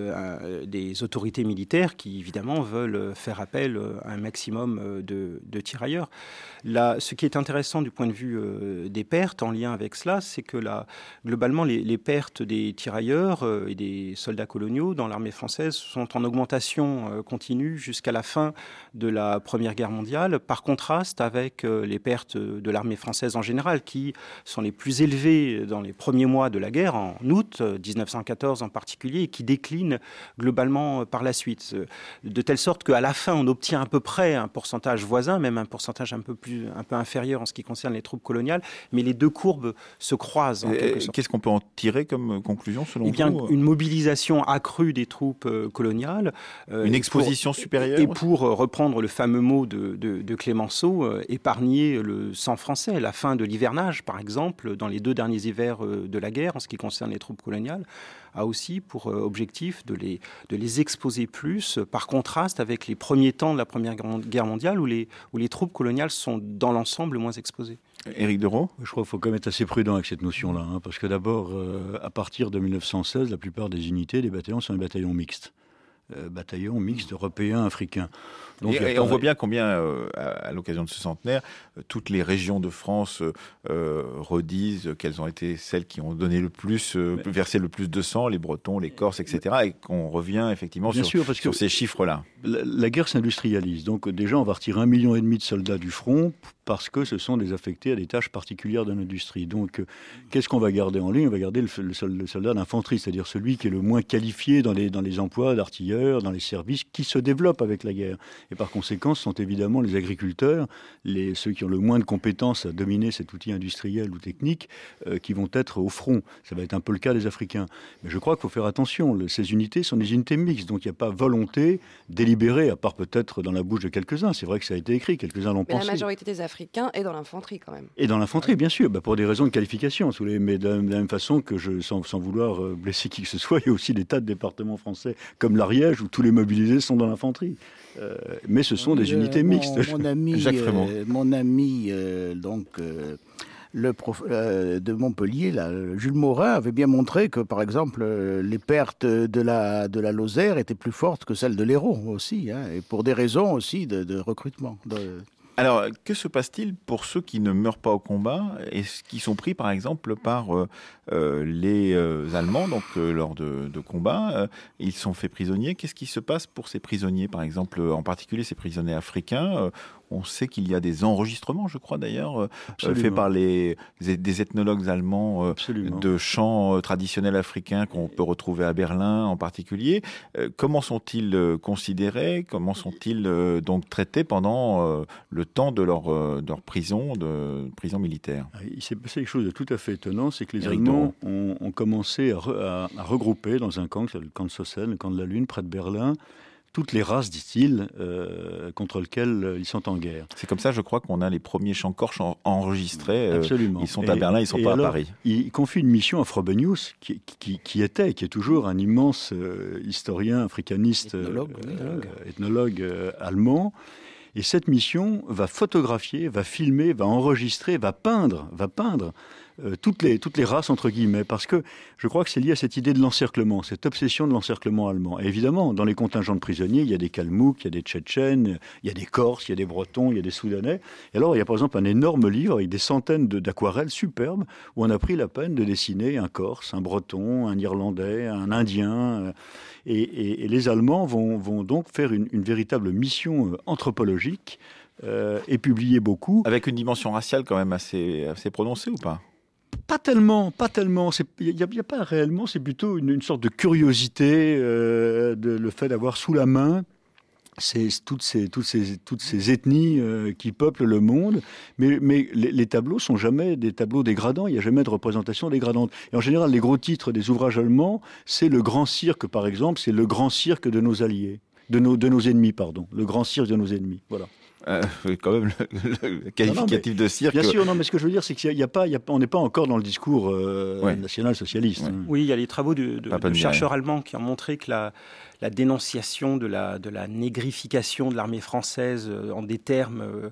des autorités militaires qui évidemment veulent faire appel à un maximum de tirailleurs. Là, ce qui est intéressant du point de vue des pertes en lien avec cela, c'est que globalement les pertes des tirailleurs et des soldats coloniaux dans l'armée française sont en augmentation continue jusqu'à la fin de la Première Guerre mondiale, par contraste avec les pertes de l'armée française en général, qui sont les plus élevées dans les premiers mois de la guerre, en août 1914 en particulier, et qui déclinent globalement par la suite. De telle sorte qu'à la fin, on obtient à peu près un pourcentage voisin, même un pourcentage un peu inférieur en ce qui concerne les troupes coloniales, mais les deux courbes se croisent en quelque sorte. Qu'est-ce qu'on peut en tirer comme conclusion selon vous ? Une mobilisation accrue des troupes coloniales. Une exposition supérieure. Et pour reprendre le fameux mot de Clémenceau, épargner le sang français. La fin de l'hivernage, par exemple, dans les 2 derniers hivers de la guerre, en ce qui concerne les troupes coloniales, a aussi pour objectif de les exposer plus, par contraste avec les premiers temps de la Première Guerre mondiale, où les troupes coloniales sont dans l'ensemble moins exposées. Éric Dereau ? Je crois qu'il faut quand même être assez prudent avec cette notion-là, parce que d'abord, à partir de 1916, la plupart des unités, des bataillons, sont des bataillons mixtes. Bataillons mixtes européens, africains. Donc, et on voit bien combien, à l'occasion de ce centenaire, toutes les régions de France redisent quelles ont été celles qui ont donné le plus, versé le plus de sang, les Bretons, les Corses, etc. Et qu'on revient effectivement sur ces chiffres-là. La guerre s'industrialise. Donc déjà, on va retirer 1,5 million de soldats du front parce que ce sont des affectés à des tâches particulières de l'industrie. Donc, qu'est-ce qu'on va garder en ligne ? On va garder le soldat d'infanterie, c'est-à-dire celui qui est le moins qualifié dans les emplois d'artilleurs, dans les services, qui se développent avec la guerre. Et par conséquent, ce sont évidemment les agriculteurs, ceux qui ont le moins de compétences à dominer cet outil industriel ou technique, qui vont être au front. Ça va être un peu le cas des Africains. Mais je crois qu'il faut faire attention. Ces unités sont des unités mixtes, donc il n'y a pas volonté délibérée, à part peut-être dans la bouche de quelques-uns. C'est vrai que ça a été écrit, quelques-uns l'ont pensé. Mais la majorité des Africains est dans l'infanterie quand même. Et dans l'infanterie, bien sûr, pour des raisons de qualification, si vous voulez. Mais de la même façon que, sans vouloir blesser qui que ce soit, il y a aussi des tas de départements français, comme l'Ariège, où tous les mobilisés sont dans l'infanterie. Mais ce sont des unités mixtes. Jacques Frémaux. Mon ami, le prof de Montpellier, là, Jules Morin, avait bien montré que, par exemple, les pertes de la Lozère étaient plus fortes que celles de l'Hérault aussi, et pour des raisons aussi de recrutement. Alors, que se passe-t-il pour ceux qui ne meurent pas au combat et qui sont pris, par exemple, par les Allemands, donc lors de combats, ils sont faits prisonniers. Qu'est-ce qui se passe pour ces prisonniers, par exemple, en particulier ces prisonniers africains ? On sait qu'il y a des enregistrements, je crois d'ailleurs, faits par des ethnologues allemands de chants traditionnels africains qu'on peut retrouver à Berlin en particulier. Comment sont-ils considérés ? Comment sont-ils donc traités pendant le temps de leur prison militaire ? Il s'est passé quelque chose de tout à fait étonnant, c'est que les Allemands ont commencé à regrouper dans un camp, le camp de Sossen, le camp de la Lune, près de Berlin, toutes les races, dit-il, contre lesquelles ils sont en guerre. C'est comme ça, je crois, qu'on a les premiers chants corses enregistrés. Absolument. Ils sont à Berlin, ils ne sont pas à Paris. Il confie une mission à Frobenius, qui est toujours un immense historien, africaniste, ethnologue allemand. Et cette mission va photographier, va filmer, va enregistrer, va peindre toutes les races, entre guillemets, parce que je crois que c'est lié à cette idée de l'encerclement, cette obsession de l'encerclement allemand. Et évidemment, dans les contingents de prisonniers, il y a des Kalmouks, il y a des Tchétchènes, il y a des Corses, il y a des Bretons, il y a des Soudanais. Et alors, il y a par exemple un énorme livre avec des centaines d'aquarelles superbes où on a pris la peine de dessiner un Corse, un Breton, un Irlandais, un Indien. Et les Allemands vont donc faire une véritable mission anthropologique et publier beaucoup. Avec une dimension raciale quand même assez prononcée ou pas ? Pas tellement. Il n'y a pas réellement, c'est plutôt une sorte de curiosité, le fait d'avoir sous la main toutes ces ethnies qui peuplent le monde, mais les tableaux sont jamais des tableaux dégradants, il n'y a jamais de représentation dégradante. Et en général, les gros titres des ouvrages allemands, c'est le grand cirque, par exemple, c'est le grand cirque de nos alliés, de nos ennemis, pardon, le grand cirque de nos ennemis, voilà. Quand même le qualificatif de cirque. Bien sûr, non, mais ce que je veux dire, c'est qu'on n'est pas encore dans le discours national-socialiste. Ouais. Oui, il y a les travaux de chercheurs allemands qui ont montré que la dénonciation de la négrification de l'armée française en des termes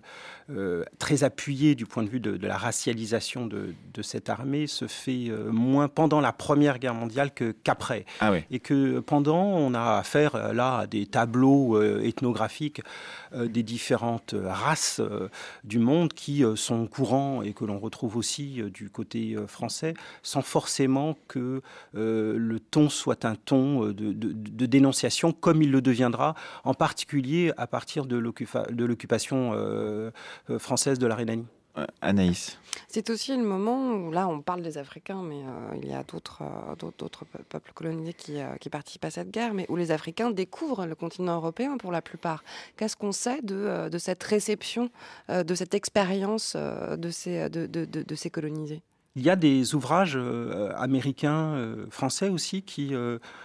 très appuyés du point de vue de la racialisation de cette armée se fait moins pendant la Première Guerre mondiale qu'après. Ah oui. Et que pendant, on a affaire là à des tableaux ethnographiques des différentes races du monde qui sont courants et que l'on retrouve aussi du côté français, sans forcément que le ton soit un ton de dénonciation comme il le deviendra, en particulier à partir de l'occupation française de la Rhénanie. Anaïs. C'est aussi le moment où, là, on parle des Africains, mais il y a d'autres peuples colonisés qui participent à cette guerre, mais où les Africains découvrent le continent européen pour la plupart. Qu'est-ce qu'on sait de cette réception, de cette expérience de ces colonisés ? Il y a des ouvrages américains, français aussi, qui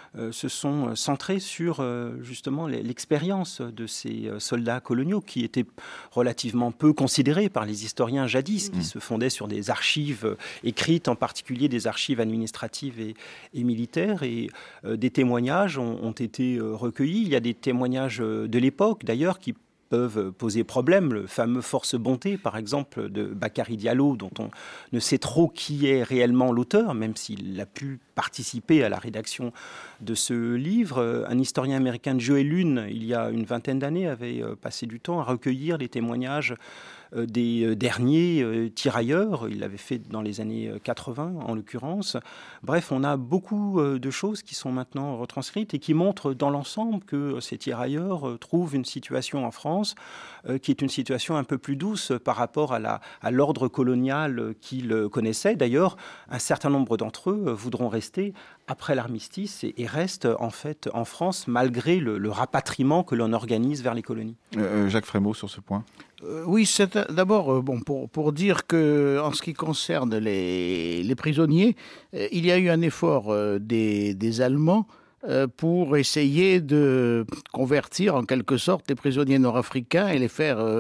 se sont centrés sur justement l'expérience de ces soldats coloniaux qui étaient relativement peu considérés par les historiens jadis, qui se fondaient sur des archives écrites, en particulier des archives administratives et militaires. Et des témoignages ont été recueillis. Il y a des témoignages de l'époque, d'ailleurs, qui peuvent poser problème. Le fameux Force Bonté, par exemple, de Bakary Diallo, dont on ne sait trop qui est réellement l'auteur, même s'il a pu participer à la rédaction de ce livre. Un historien américain, Joel Lune, il y a une vingtaine d'années, avait passé du temps à recueillir les témoignages des derniers tirailleurs. Il l'avait fait dans les années 80, en l'occurrence. Bref, on a beaucoup de choses qui sont maintenant retranscrites et qui montrent dans l'ensemble que ces tirailleurs trouvent une situation en France qui est une situation un peu plus douce par rapport à l'ordre colonial qu'ils connaissaient. D'ailleurs, un certain nombre d'entre eux voudront rester après l'armistice et restent en fait en France malgré le rapatriement que l'on organise vers les colonies. Jacques Frémaux sur ce point. Oui, c'est d'abord pour dire que en ce qui concerne les prisonniers, il y a eu un effort des Allemands pour essayer de convertir en quelque sorte les prisonniers nord-africains et les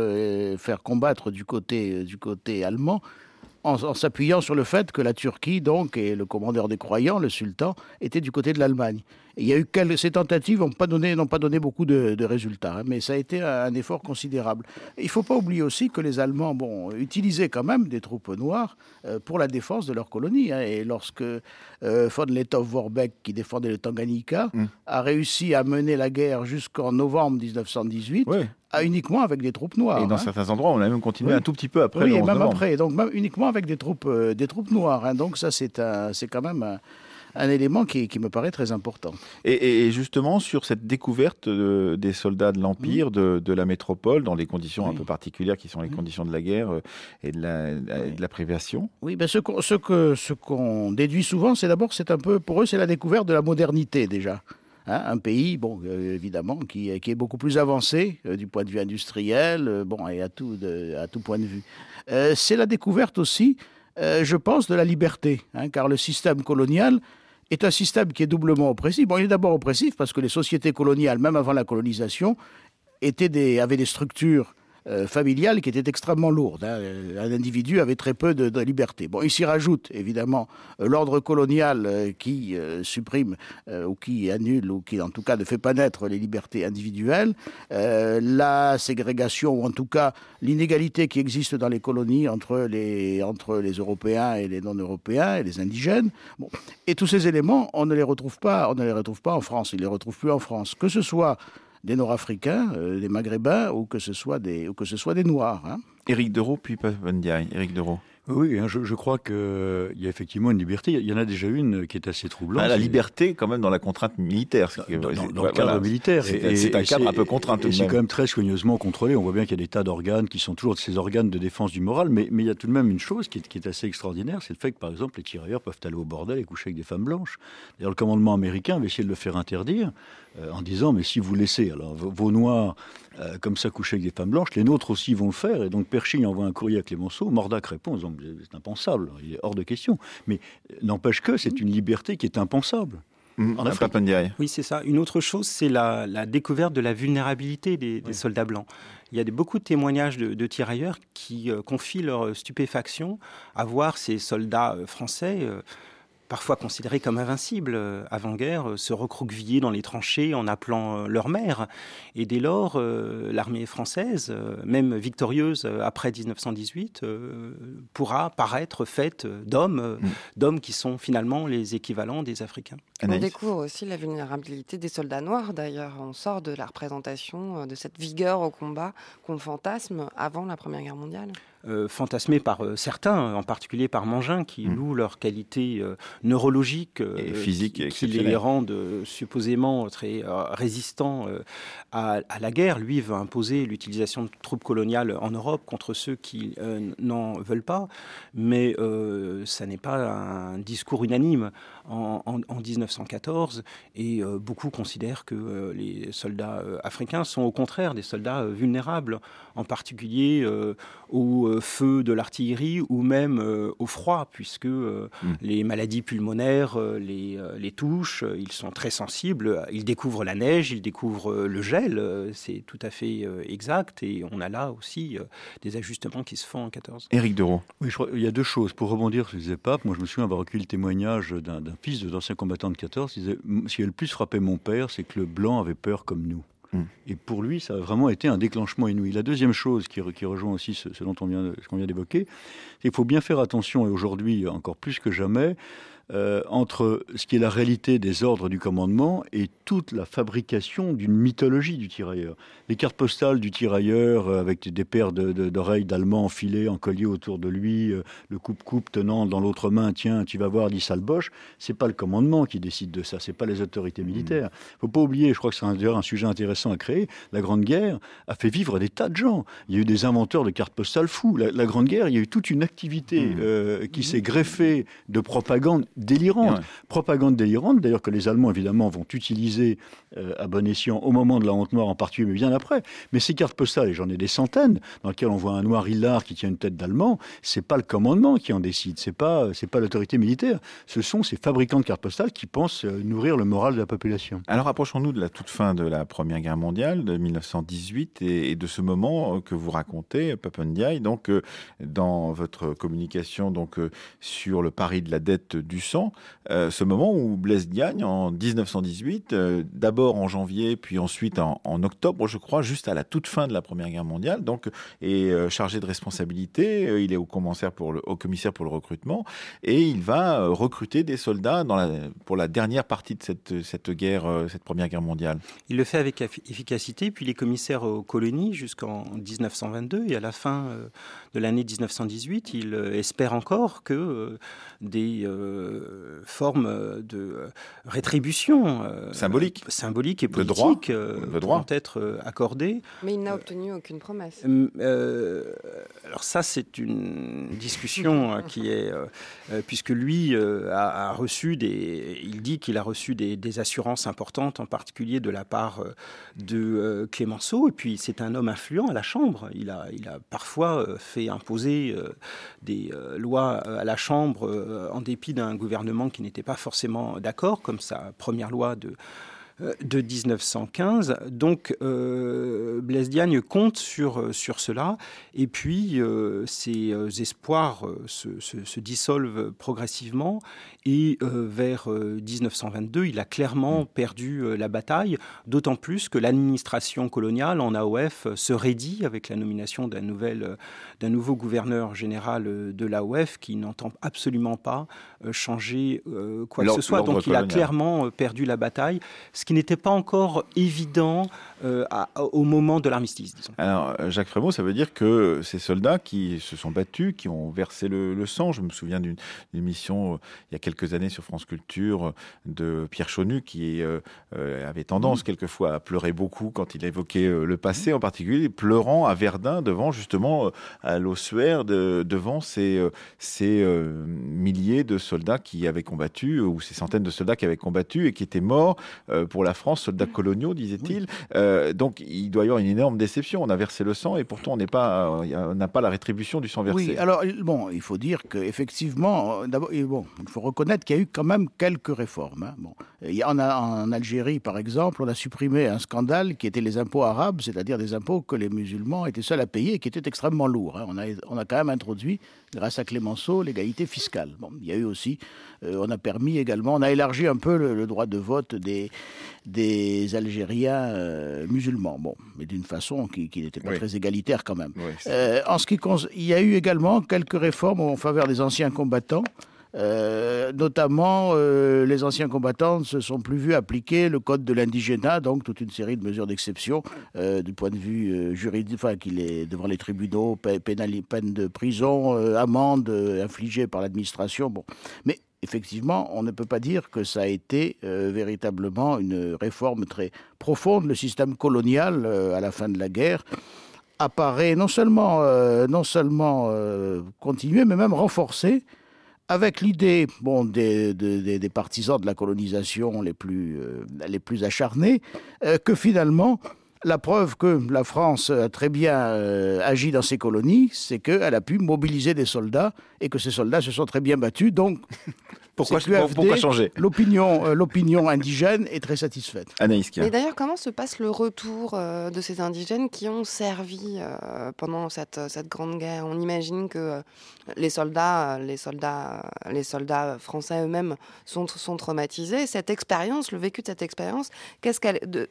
faire combattre du côté allemand, en s'appuyant sur le fait que la Turquie, donc, et le commandeur des croyants, le sultan, étaient du côté de l'Allemagne. Et il y a eu ces tentatives n'ont pas donné beaucoup de résultats, mais ça a été un effort considérable. Et il ne faut pas oublier aussi que les Allemands utilisaient quand même des troupes noires pour la défense de leur colonie. Et lorsque von Lettow-Vorbeck, qui défendait le Tanganyika, a réussi à mener la guerre jusqu'en novembre 1918, uniquement avec des troupes noires. Et dans certains endroits, on a même continué un tout petit peu après le 11 même novembre. Après, donc même uniquement avec des troupes noires. Donc ça, c'est quand même un élément qui me paraît très important. Et justement, sur cette découverte des soldats de l'Empire, de la métropole, dans des conditions un peu particulières qui sont les conditions de la guerre et de la privation. Oui, ce qu'on déduit souvent, c'est un peu, pour eux, c'est la découverte de la modernité déjà. Un pays, évidemment, qui est beaucoup plus avancé du point de vue industriel, et à tout point de vue. C'est la découverte aussi, je pense, de la liberté, car le système colonial est un système qui est doublement oppressif. Il est d'abord oppressif parce que les sociétés coloniales, même avant la colonisation, avaient des structures familiales qui étaient extrêmement lourdes. Un individu avait très peu de liberté. Il s'y rajoute évidemment l'ordre colonial qui supprime ou qui annule ou qui en tout cas ne fait pas naître les libertés individuelles, la ségrégation ou en tout cas l'inégalité qui existe dans les colonies entre les Européens et les non-Européens et les indigènes. Et tous ces éléments, on ne les retrouve pas en France. Ils ne les retrouvent plus en France, que ce soit des Nord-Africains, des Maghrébins, ou que ce soit des Noirs. Éric Dereau, puis Papendiaï. Éric Dereau. Oui, je crois qu'il y a effectivement une liberté. Il y en a déjà une qui est assez troublante. La liberté, quand même, dans la contrainte militaire. Dans le cadre militaire. C'est un cadre un peu contraint tout de même. C'est quand même très soigneusement contrôlé. On voit bien qu'il y a des tas d'organes qui sont toujours ces organes de défense du moral. Mais il y a tout de même une chose qui est assez extraordinaire, c'est le fait que, par exemple, les tirailleurs peuvent aller au bordel et coucher avec des femmes blanches. D'ailleurs, le commandement américain avait essayé de le faire interdire en disant, mais si vous laissez vos Noirs comme ça coucher avec des femmes blanches, les nôtres aussi vont le faire. Et donc Pershing envoie un courrier à Clémenceau, Mordac répond en disant, c'est impensable, il est hors de question. Mais n'empêche que c'est une liberté qui est impensable. En Afrique. Oui, c'est ça. Une autre chose, c'est la découverte de la vulnérabilité des soldats blancs. Il y a beaucoup de témoignages de tirailleurs qui confient leur stupéfaction à voir ces soldats français, parfois considérés comme invincibles avant-guerre, se recroqueviller dans les tranchées en appelant leur mère. Et dès lors, l'armée française, même victorieuse après 1918, pourra paraître faite d'hommes qui sont finalement les équivalents des Africains. On découvre aussi la vulnérabilité des soldats noirs, d'ailleurs. On sort de la représentation de cette vigueur au combat qu'on fantasme avant la Première Guerre mondiale. Fantasmés par certains, en particulier par Mangin, qui louent leur qualité neurologique et physique qui les rendent supposément très résistants à la guerre. Lui veut imposer l'utilisation de troupes coloniales en Europe contre ceux qui n'en veulent pas, mais ça n'est pas un discours unanime en 1914, et beaucoup considèrent que les soldats africains sont au contraire des soldats vulnérables, en particulier au feu de l'artillerie ou même au froid, puisque les maladies pulmonaires les touchent, ils sont très sensibles, ils découvrent la neige, ils découvrent le gel, c'est tout à fait exact, et on a là aussi des ajustements qui se font en 14. Éric Dereau. Oui, il y a deux choses. Pour rebondir sur les épapes, moi je me souviens avoir recueilli le témoignage d'un fils d'ancien combattant de 14, il disait « Ce qui a le plus frappé mon père, c'est que le blanc avait peur comme nous ». Et pour lui, ça a vraiment été un déclenchement inouï. La deuxième chose qui rejoint aussi ce qu'on vient d'évoquer, c'est qu'il faut bien faire attention, et aujourd'hui encore plus que jamais, entre ce qui est la réalité des ordres du commandement et toute la fabrication d'une mythologie du tirailleur. Les cartes postales du tirailleur avec des paires d'oreilles d'Allemands enfilées en collier autour de lui, le coupe-coupe tenant dans l'autre main, tiens, tu vas voir, dit Salboche, c'est pas le commandement qui décide de ça, c'est pas les autorités militaires. Faut pas oublier, je crois que c'est d'ailleurs un sujet intéressant à créer, la Grande Guerre a fait vivre des tas de gens. Il y a eu des inventeurs de cartes postales fous. La Grande Guerre, il y a eu toute une activité qui s'est greffée de propagande délirante. Ouais. Propagande délirante, d'ailleurs, que les Allemands, évidemment, vont utiliser à bon escient au moment de la honte noire en particulier, mais bien après. Mais ces cartes postales, et j'en ai des centaines, dans lesquelles on voit un noir hilar qui tient une tête d'Allemand, c'est pas le commandement qui en décide, c'est pas l'autorité militaire. Ce sont ces fabricants de cartes postales qui pensent nourrir le moral de la population. Alors, approchons-nous de la toute fin de la Première Guerre mondiale, de 1918, et de ce moment que vous racontez, Pap Ndiaye, donc, dans votre communication sur le pari de la dette du sang, ce moment où Blaise Diagne, en 1918, d'abord en janvier, puis ensuite en octobre, je crois, juste à la toute fin de la Première Guerre mondiale, donc, est chargé de responsabilité, il est au commissaire pour le recrutement, et il va recruter des soldats pour la dernière partie de cette guerre, cette Première Guerre mondiale. Il le fait avec efficacité, puis il est commissaire aux colonies jusqu'en 1922, et à la fin de l'année 1918, il espère encore que des formes de rétribution symbolique et politique vont être accordées. Mais il n'a obtenu aucune promesse. Alors ça, c'est une discussion qui est... puisque lui a reçu il dit qu'il a reçu des assurances importantes, en particulier de la part de Clémenceau, et puis c'est un homme influent à la Chambre. Il a parfois fait imposer des lois à la Chambre en dépit d'un gouvernement qui n'était pas forcément d'accord, comme sa première loi de 1915. Donc Blaise Diagne compte sur cela, et puis ses espoirs se dissolvent progressivement, et vers 1922, il a clairement perdu la bataille, d'autant plus que l'administration coloniale en AOF se raidit avec la nomination d'un nouveau gouverneur général de l'AOF qui n'entend absolument pas changer quoi que ce soit. Donc il a clairement perdu la bataille, ce qui n'était pas encore évident au moment de l'armistice, disons. Alors, Jacques Frémaux, ça veut dire que ces soldats qui se sont battus, qui ont versé le sang, je me souviens d'une émission il y a quelques années sur France Culture de Pierre Chaunu qui avait tendance quelquefois à pleurer beaucoup quand il évoquait le passé, en particulier pleurant à Verdun devant justement à l'ossuaire, devant ces milliers de soldats qui avaient combattu, ou ces centaines de soldats qui avaient combattu et qui étaient morts pour pour la France, soldats coloniaux, disait-il. Donc il doit y avoir une énorme déception. On a versé le sang et pourtant on n'a pas la rétribution du sang versé. Oui, alors bon, il faut dire qu'effectivement, d'abord, il faut reconnaître qu'il y a eu quand même quelques réformes. Hein. Bon, en Algérie, par exemple, on a supprimé un scandale qui était les impôts arabes, c'est-à-dire des impôts que les musulmans étaient seuls à payer et qui étaient extrêmement lourds. Hein. On a quand même introduit, grâce à Clémenceau, l'égalité fiscale. Bon, il y a eu aussi, on a élargi un peu le droit de vote des Algériens musulmans. Bon, mais d'une façon qui n'était pas très égalitaire quand même. Oui, il y a eu également quelques réformes en faveur des anciens combattants. Notamment, les anciens combattants ne se sont plus vus appliquer le code de l'indigénat, donc toute une série de mesures d'exception du point de vue juridique, enfin qu'il est devant les tribunaux, peine de prison, amende infligée par l'administration. Bon, mais effectivement, on ne peut pas dire que ça a été véritablement une réforme très profonde. Le système colonial, à la fin de la guerre, apparaît non seulement continué, mais même renforcé, avec l'idée des partisans de la colonisation les plus acharnés, que finalement, la preuve que la France a très bien agi dans ses colonies, c'est qu'elle a pu mobiliser des soldats et que ces soldats se sont très bien battus. Donc, pourquoi changer ? L'opinion indigène est très satisfaite. Anaïs Kia. Et d'ailleurs, comment se passe le retour de ces indigènes qui ont servi pendant cette grande guerre ? On imagine que les soldats français eux-mêmes sont traumatisés. Cette expérience, le vécu de cette expérience, qu'est-ce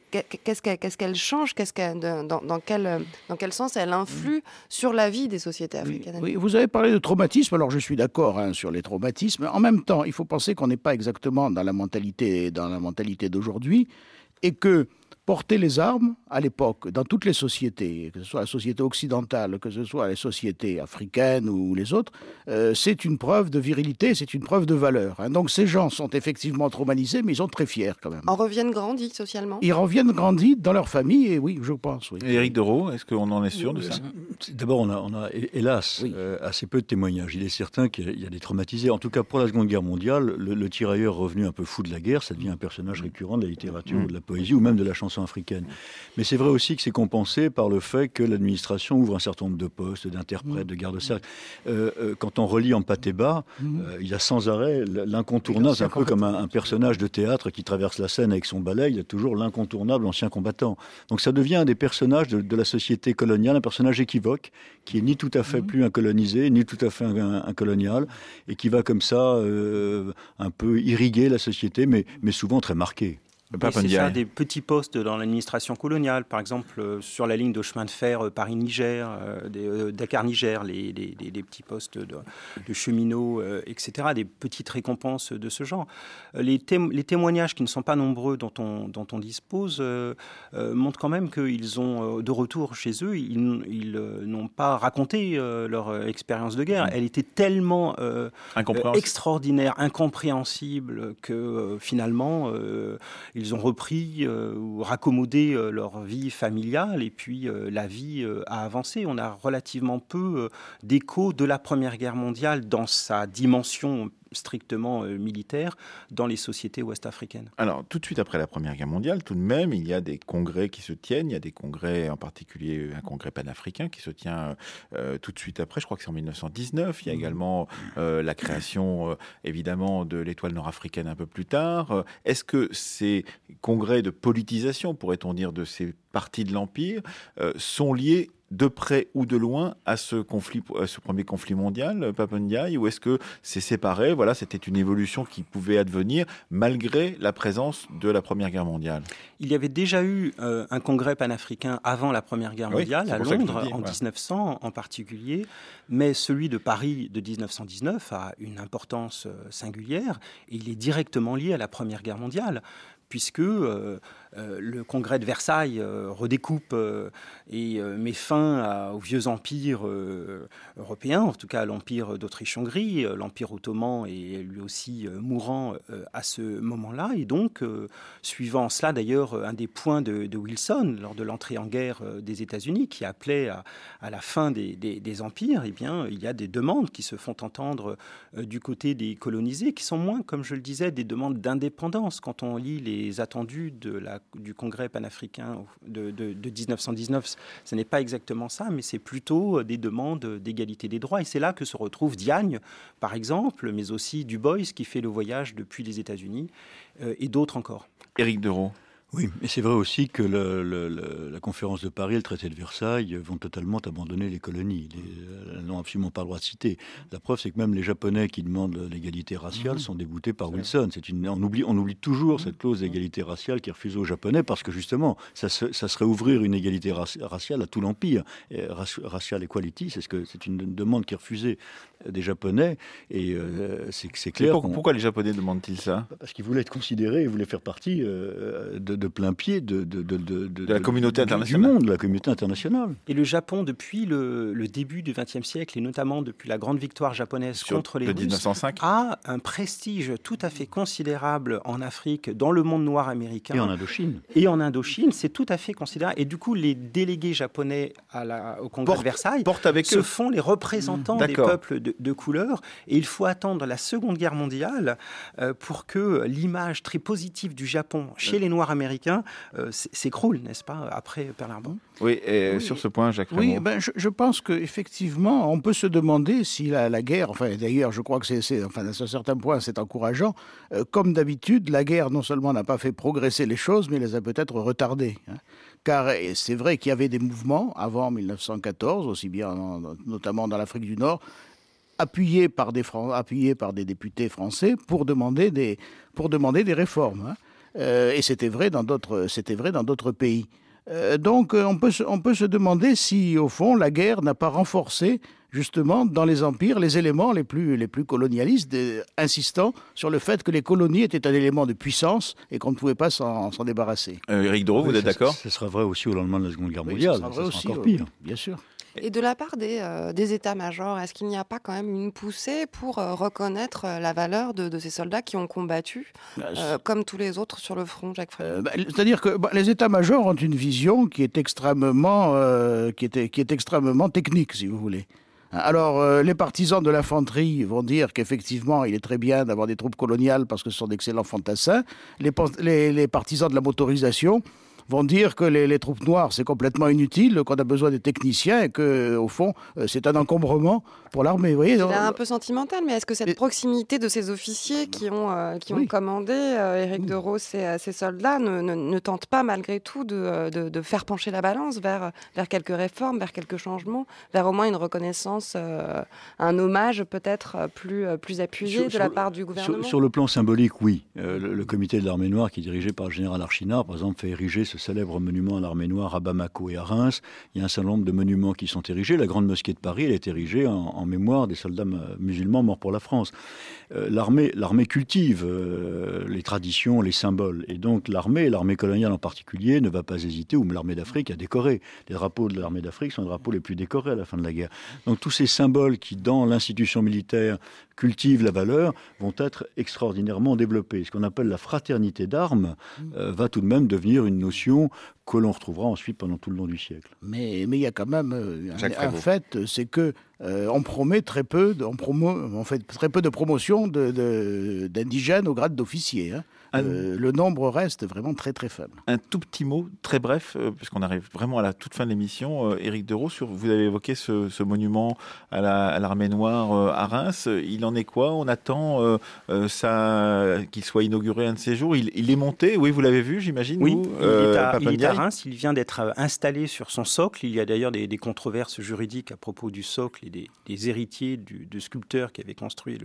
qu'elle change ? Dans quel sens elle influe sur la vie des sociétés africaines ? Oui, vous avez parlé de traumatisme. Alors je suis d'accord sur les traumatismes. En même temps, il faut penser qu'on n'est pas exactement dans la mentalité d'aujourd'hui et que porter les armes, à l'époque, dans toutes les sociétés, que ce soit la société occidentale, que ce soit les sociétés africaines ou les autres, c'est une preuve de virilité, c'est une preuve de valeur. Hein. Donc ces gens sont effectivement traumatisés, mais ils sont très fiers quand même. En reviennent grandis socialement ? Ils reviennent grandis dans leur famille, et oui, je pense. Oui. Éric Dereau, est-ce qu'on en est sûr de ça ? D'abord, on a hélas, assez peu de témoignages. Il est certain qu'il y a des traumatisés. En tout cas, pour la Seconde Guerre mondiale, le tirailleur revenu un peu fou de la guerre, ça devient un personnage récurrent de la littérature, de la poésie ou même de la chanson africaine. Mais c'est vrai aussi que c'est compensé par le fait que l'administration ouvre un certain nombre de postes, d'interprètes, de gardes-cercles. Quand on relit Mpateba, il y a sans arrêt l'incontournable, c'est un peu comme un personnage de théâtre qui traverse la scène avec son balai, il y a toujours l'incontournable ancien combattant. Donc ça devient un des personnages de la société coloniale, un personnage équivoque, qui est ni tout à fait plus un colonisé, ni tout à fait un colonial, et qui va comme ça un peu irriguer la société, mais souvent très marqué. C'est ça, des petits postes dans l'administration coloniale, par exemple sur la ligne de chemin de fer Paris-Niger, Dakar-Niger, les petits postes de cheminots, etc., des petites récompenses de ce genre. Les témoignages qui ne sont pas nombreux dont on dispose montrent quand même qu'ils ont, de retour chez eux, ils n'ont pas raconté leur expérience de guerre. Elle était tellement extraordinaire, incompréhensible, que finalement... ils ont repris ou raccommodé leur vie familiale et puis la vie a avancé. On a relativement peu d'écho de la Première Guerre mondiale dans sa dimension strictement militaire dans les sociétés ouest-africaines. Alors, tout de suite après la Première Guerre mondiale, tout de même, il y a des congrès qui se tiennent. Il y a des congrès, en particulier un congrès panafricain qui se tient tout de suite après. Je crois que c'est en 1919. Il y a également la création, évidemment, de l'Étoile nord-africaine un peu plus tard. Est-ce que ces congrès de politisation, pourrait-on dire, de ces parties de l'Empire, sont liés de près ou de loin à ce premier conflit mondial, Pape Ndiaye, ou est-ce que c'est séparé ? Voilà, c'était une évolution qui pouvait advenir malgré la présence de la Première Guerre mondiale. Il y avait déjà eu un congrès panafricain avant la Première Guerre mondiale, à Londres, en 1900 en particulier, mais celui de Paris de 1919 a une importance singulière et il est directement lié à la Première Guerre mondiale, puisque le congrès de Versailles redécoupe et met fin aux vieux empires européens, en tout cas à l'empire d'Autriche-Hongrie. L'empire ottoman est lui aussi mourant à ce moment-là. Et donc, suivant cela d'ailleurs, un des points de Wilson, lors de l'entrée en guerre des États-Unis, qui appelait à la fin des empires, eh bien, il y a des demandes qui se font entendre du côté des colonisés, qui sont moins, comme je le disais, des demandes d'indépendance. Quand on lit les attendus du Congrès panafricain de 1919. Ce n'est pas exactement ça, mais c'est plutôt des demandes d'égalité des droits. Et c'est là que se retrouve Diagne, par exemple, mais aussi Du Bois, qui fait le voyage depuis les États-Unis, et d'autres encore. Éric Dereau. Oui, mais c'est vrai aussi que la conférence de Paris et le traité de Versailles vont totalement abandonner les colonies. Elles n'ont absolument pas le droit de citer. La preuve, c'est que même les Japonais qui demandent l'égalité raciale sont déboutés par Wilson. On oublie toujours cette clause d'égalité raciale qui est refusée aux Japonais parce que justement, ça serait ouvrir une égalité raciale à tout l'Empire. Racial equality, c'est une demande qui est refusée des Japonais. Et c'est clair. Pourquoi les Japonais demandent-ils ça ? Parce qu'ils voulaient être considérés, ils voulaient faire partie de plein pied de la communauté internationale. Du monde, de la communauté internationale. Et le Japon, depuis le début du XXe siècle, et notamment depuis la grande victoire japonaise contre les Russes, 1905, a un prestige tout à fait considérable en Afrique, dans le monde noir américain. Et en Indochine. Et en Indochine, c'est tout à fait considérable. Et du coup, les délégués japonais au Congrès de Versailles se font les représentants des peuples de couleur. Et il faut attendre la Seconde Guerre mondiale pour que l'image très positive du Japon chez les Noirs américains s'écroule, n'est-ce pas, après Pearl Harbor. Oui, sur ce point, Jacques Raymond. Oui, je pense qu'effectivement, on peut se demander si la guerre, enfin d'ailleurs, je crois que à un certain point, c'est encourageant. Comme d'habitude, la guerre, non seulement n'a pas fait progresser les choses, mais les a peut-être retardées. Car c'est vrai qu'il y avait des mouvements avant 1914, aussi bien notamment dans l'Afrique du Nord, appuyés par des députés français pour demander des réformes. Et c'était vrai dans d'autres pays. Donc on peut se demander si, au fond, la guerre n'a pas renforcé, justement, dans les empires, les éléments les plus colonialistes, insistant sur le fait que les colonies étaient un élément de puissance et qu'on ne pouvait pas s'en débarrasser. Éric Dereau, vous êtes d'accord ? Ce sera vrai aussi au lendemain de la Seconde Guerre mondiale. Ça sera aussi, encore pire. Bien sûr. Et de la part des états-majors, est-ce qu'il n'y a pas quand même une poussée pour reconnaître la valeur de ces soldats qui ont combattu, comme tous les autres sur le front, Jacques Frémaux ? C'est-à-dire que les états-majors ont une vision qui est extrêmement technique, si vous voulez. Alors, les partisans de l'infanterie vont dire qu'effectivement, il est très bien d'avoir des troupes coloniales parce que ce sont d'excellents fantassins. Les partisans de la motorisation vont dire que les troupes noires, c'est complètement inutile, qu'on a besoin des techniciens et qu'au fond, c'est un encombrement pour l'armée. Vous voyez, c'est un peu sentimental, mais est-ce que cette proximité de ces officiers qui ont commandé, Éric Dereau, ces soldats, ne tente pas malgré tout de faire pencher la balance vers quelques réformes, vers quelques changements, vers au moins une reconnaissance, un hommage peut-être plus appuyé de la part du gouvernement ? Sur le plan symbolique, oui. Le comité de l'armée noire, qui est dirigé par le général Archinard, par exemple, fait ériger ce célèbre monument à l'armée noire à Bamako et à Reims. Il y a un certain nombre de monuments qui sont érigés. La grande mosquée de Paris, elle est érigée en mémoire des soldats musulmans morts pour la France. L'armée cultive les traditions, les symboles. Et donc l'armée coloniale en particulier, ne va pas hésiter, ou l'armée d'Afrique, à décorer. Les drapeaux de l'armée d'Afrique sont les drapeaux les plus décorés à la fin de la guerre. Donc tous ces symboles qui, dans l'institution militaire, cultivent la valeur, vont être extraordinairement développés. Ce qu'on appelle la fraternité d'armes va tout de même devenir une notion que l'on retrouvera ensuite pendant tout le long du siècle. Mais il y a quand même un fait, c'est que on promet très peu, on fait très peu de promotion d'indigènes au grade d'officier. Le nombre reste vraiment très très faible. Un tout petit mot, très bref, puisqu'on arrive vraiment à la toute fin de l'émission. Éric Dereau, vous avez évoqué ce monument à l'armée noire à Reims. Il en est quoi ? On attend qu'il soit inauguré un de ces jours. Il est monté, oui, vous l'avez vu, j'imagine. Oui, il est à Reims. Il vient d'être installé sur son socle. Il y a d'ailleurs des controverses juridiques à propos du socle et des héritiers du sculpteur qui avait construit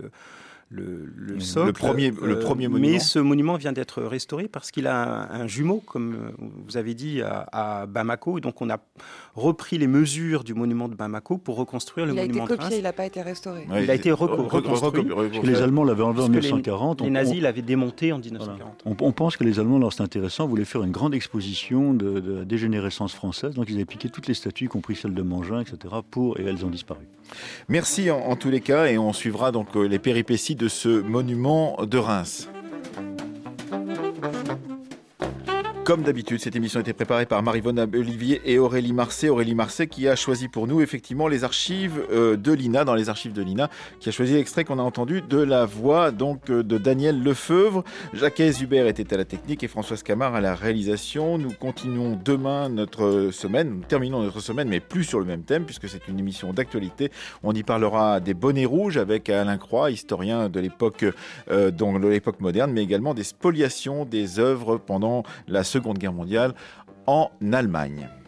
le socle. Le premier monument. Mais ce monument vient d'être restauré parce qu'il a un jumeau, comme vous avez dit, à Bamako. Et donc on a repris les mesures du monument de Bamako pour reconstruire le monument de Reims. Il a été copié, il n'a pas été restauré. Il a été reconstruit. Les Allemands l'avaient enlevé en 1940. Les nazis l'avaient démonté en 1940. Voilà. On pense que les Allemands, lorsque c'est intéressant, voulaient faire une grande exposition de la dégénérescence française. Donc ils avaient piqué toutes les statues, y compris celles de Mangin, etc. Et elles ont disparu. Merci en tous les cas, et on suivra donc les péripéties de ce monument de Reims. Comme d'habitude, cette émission a été préparée par Marie-Vonne Olivier et Aurélie Marcet. Aurélie Marcet qui a choisi pour nous effectivement les archives de l'INA, dans les archives de l'INA, qui a choisi l'extrait qu'on a entendu de la voix donc de Daniel Lefebvre. Jacques Hubert était à la technique et Françoise Camard à la réalisation. Nous continuons demain notre semaine, nous terminons notre semaine, mais plus sur le même thème puisque c'est une émission d'actualité. On y parlera des bonnets rouges avec Alain Croix, historien de l'époque, donc de l'époque moderne, mais également des spoliations des œuvres pendant la Seconde Guerre mondiale en Allemagne.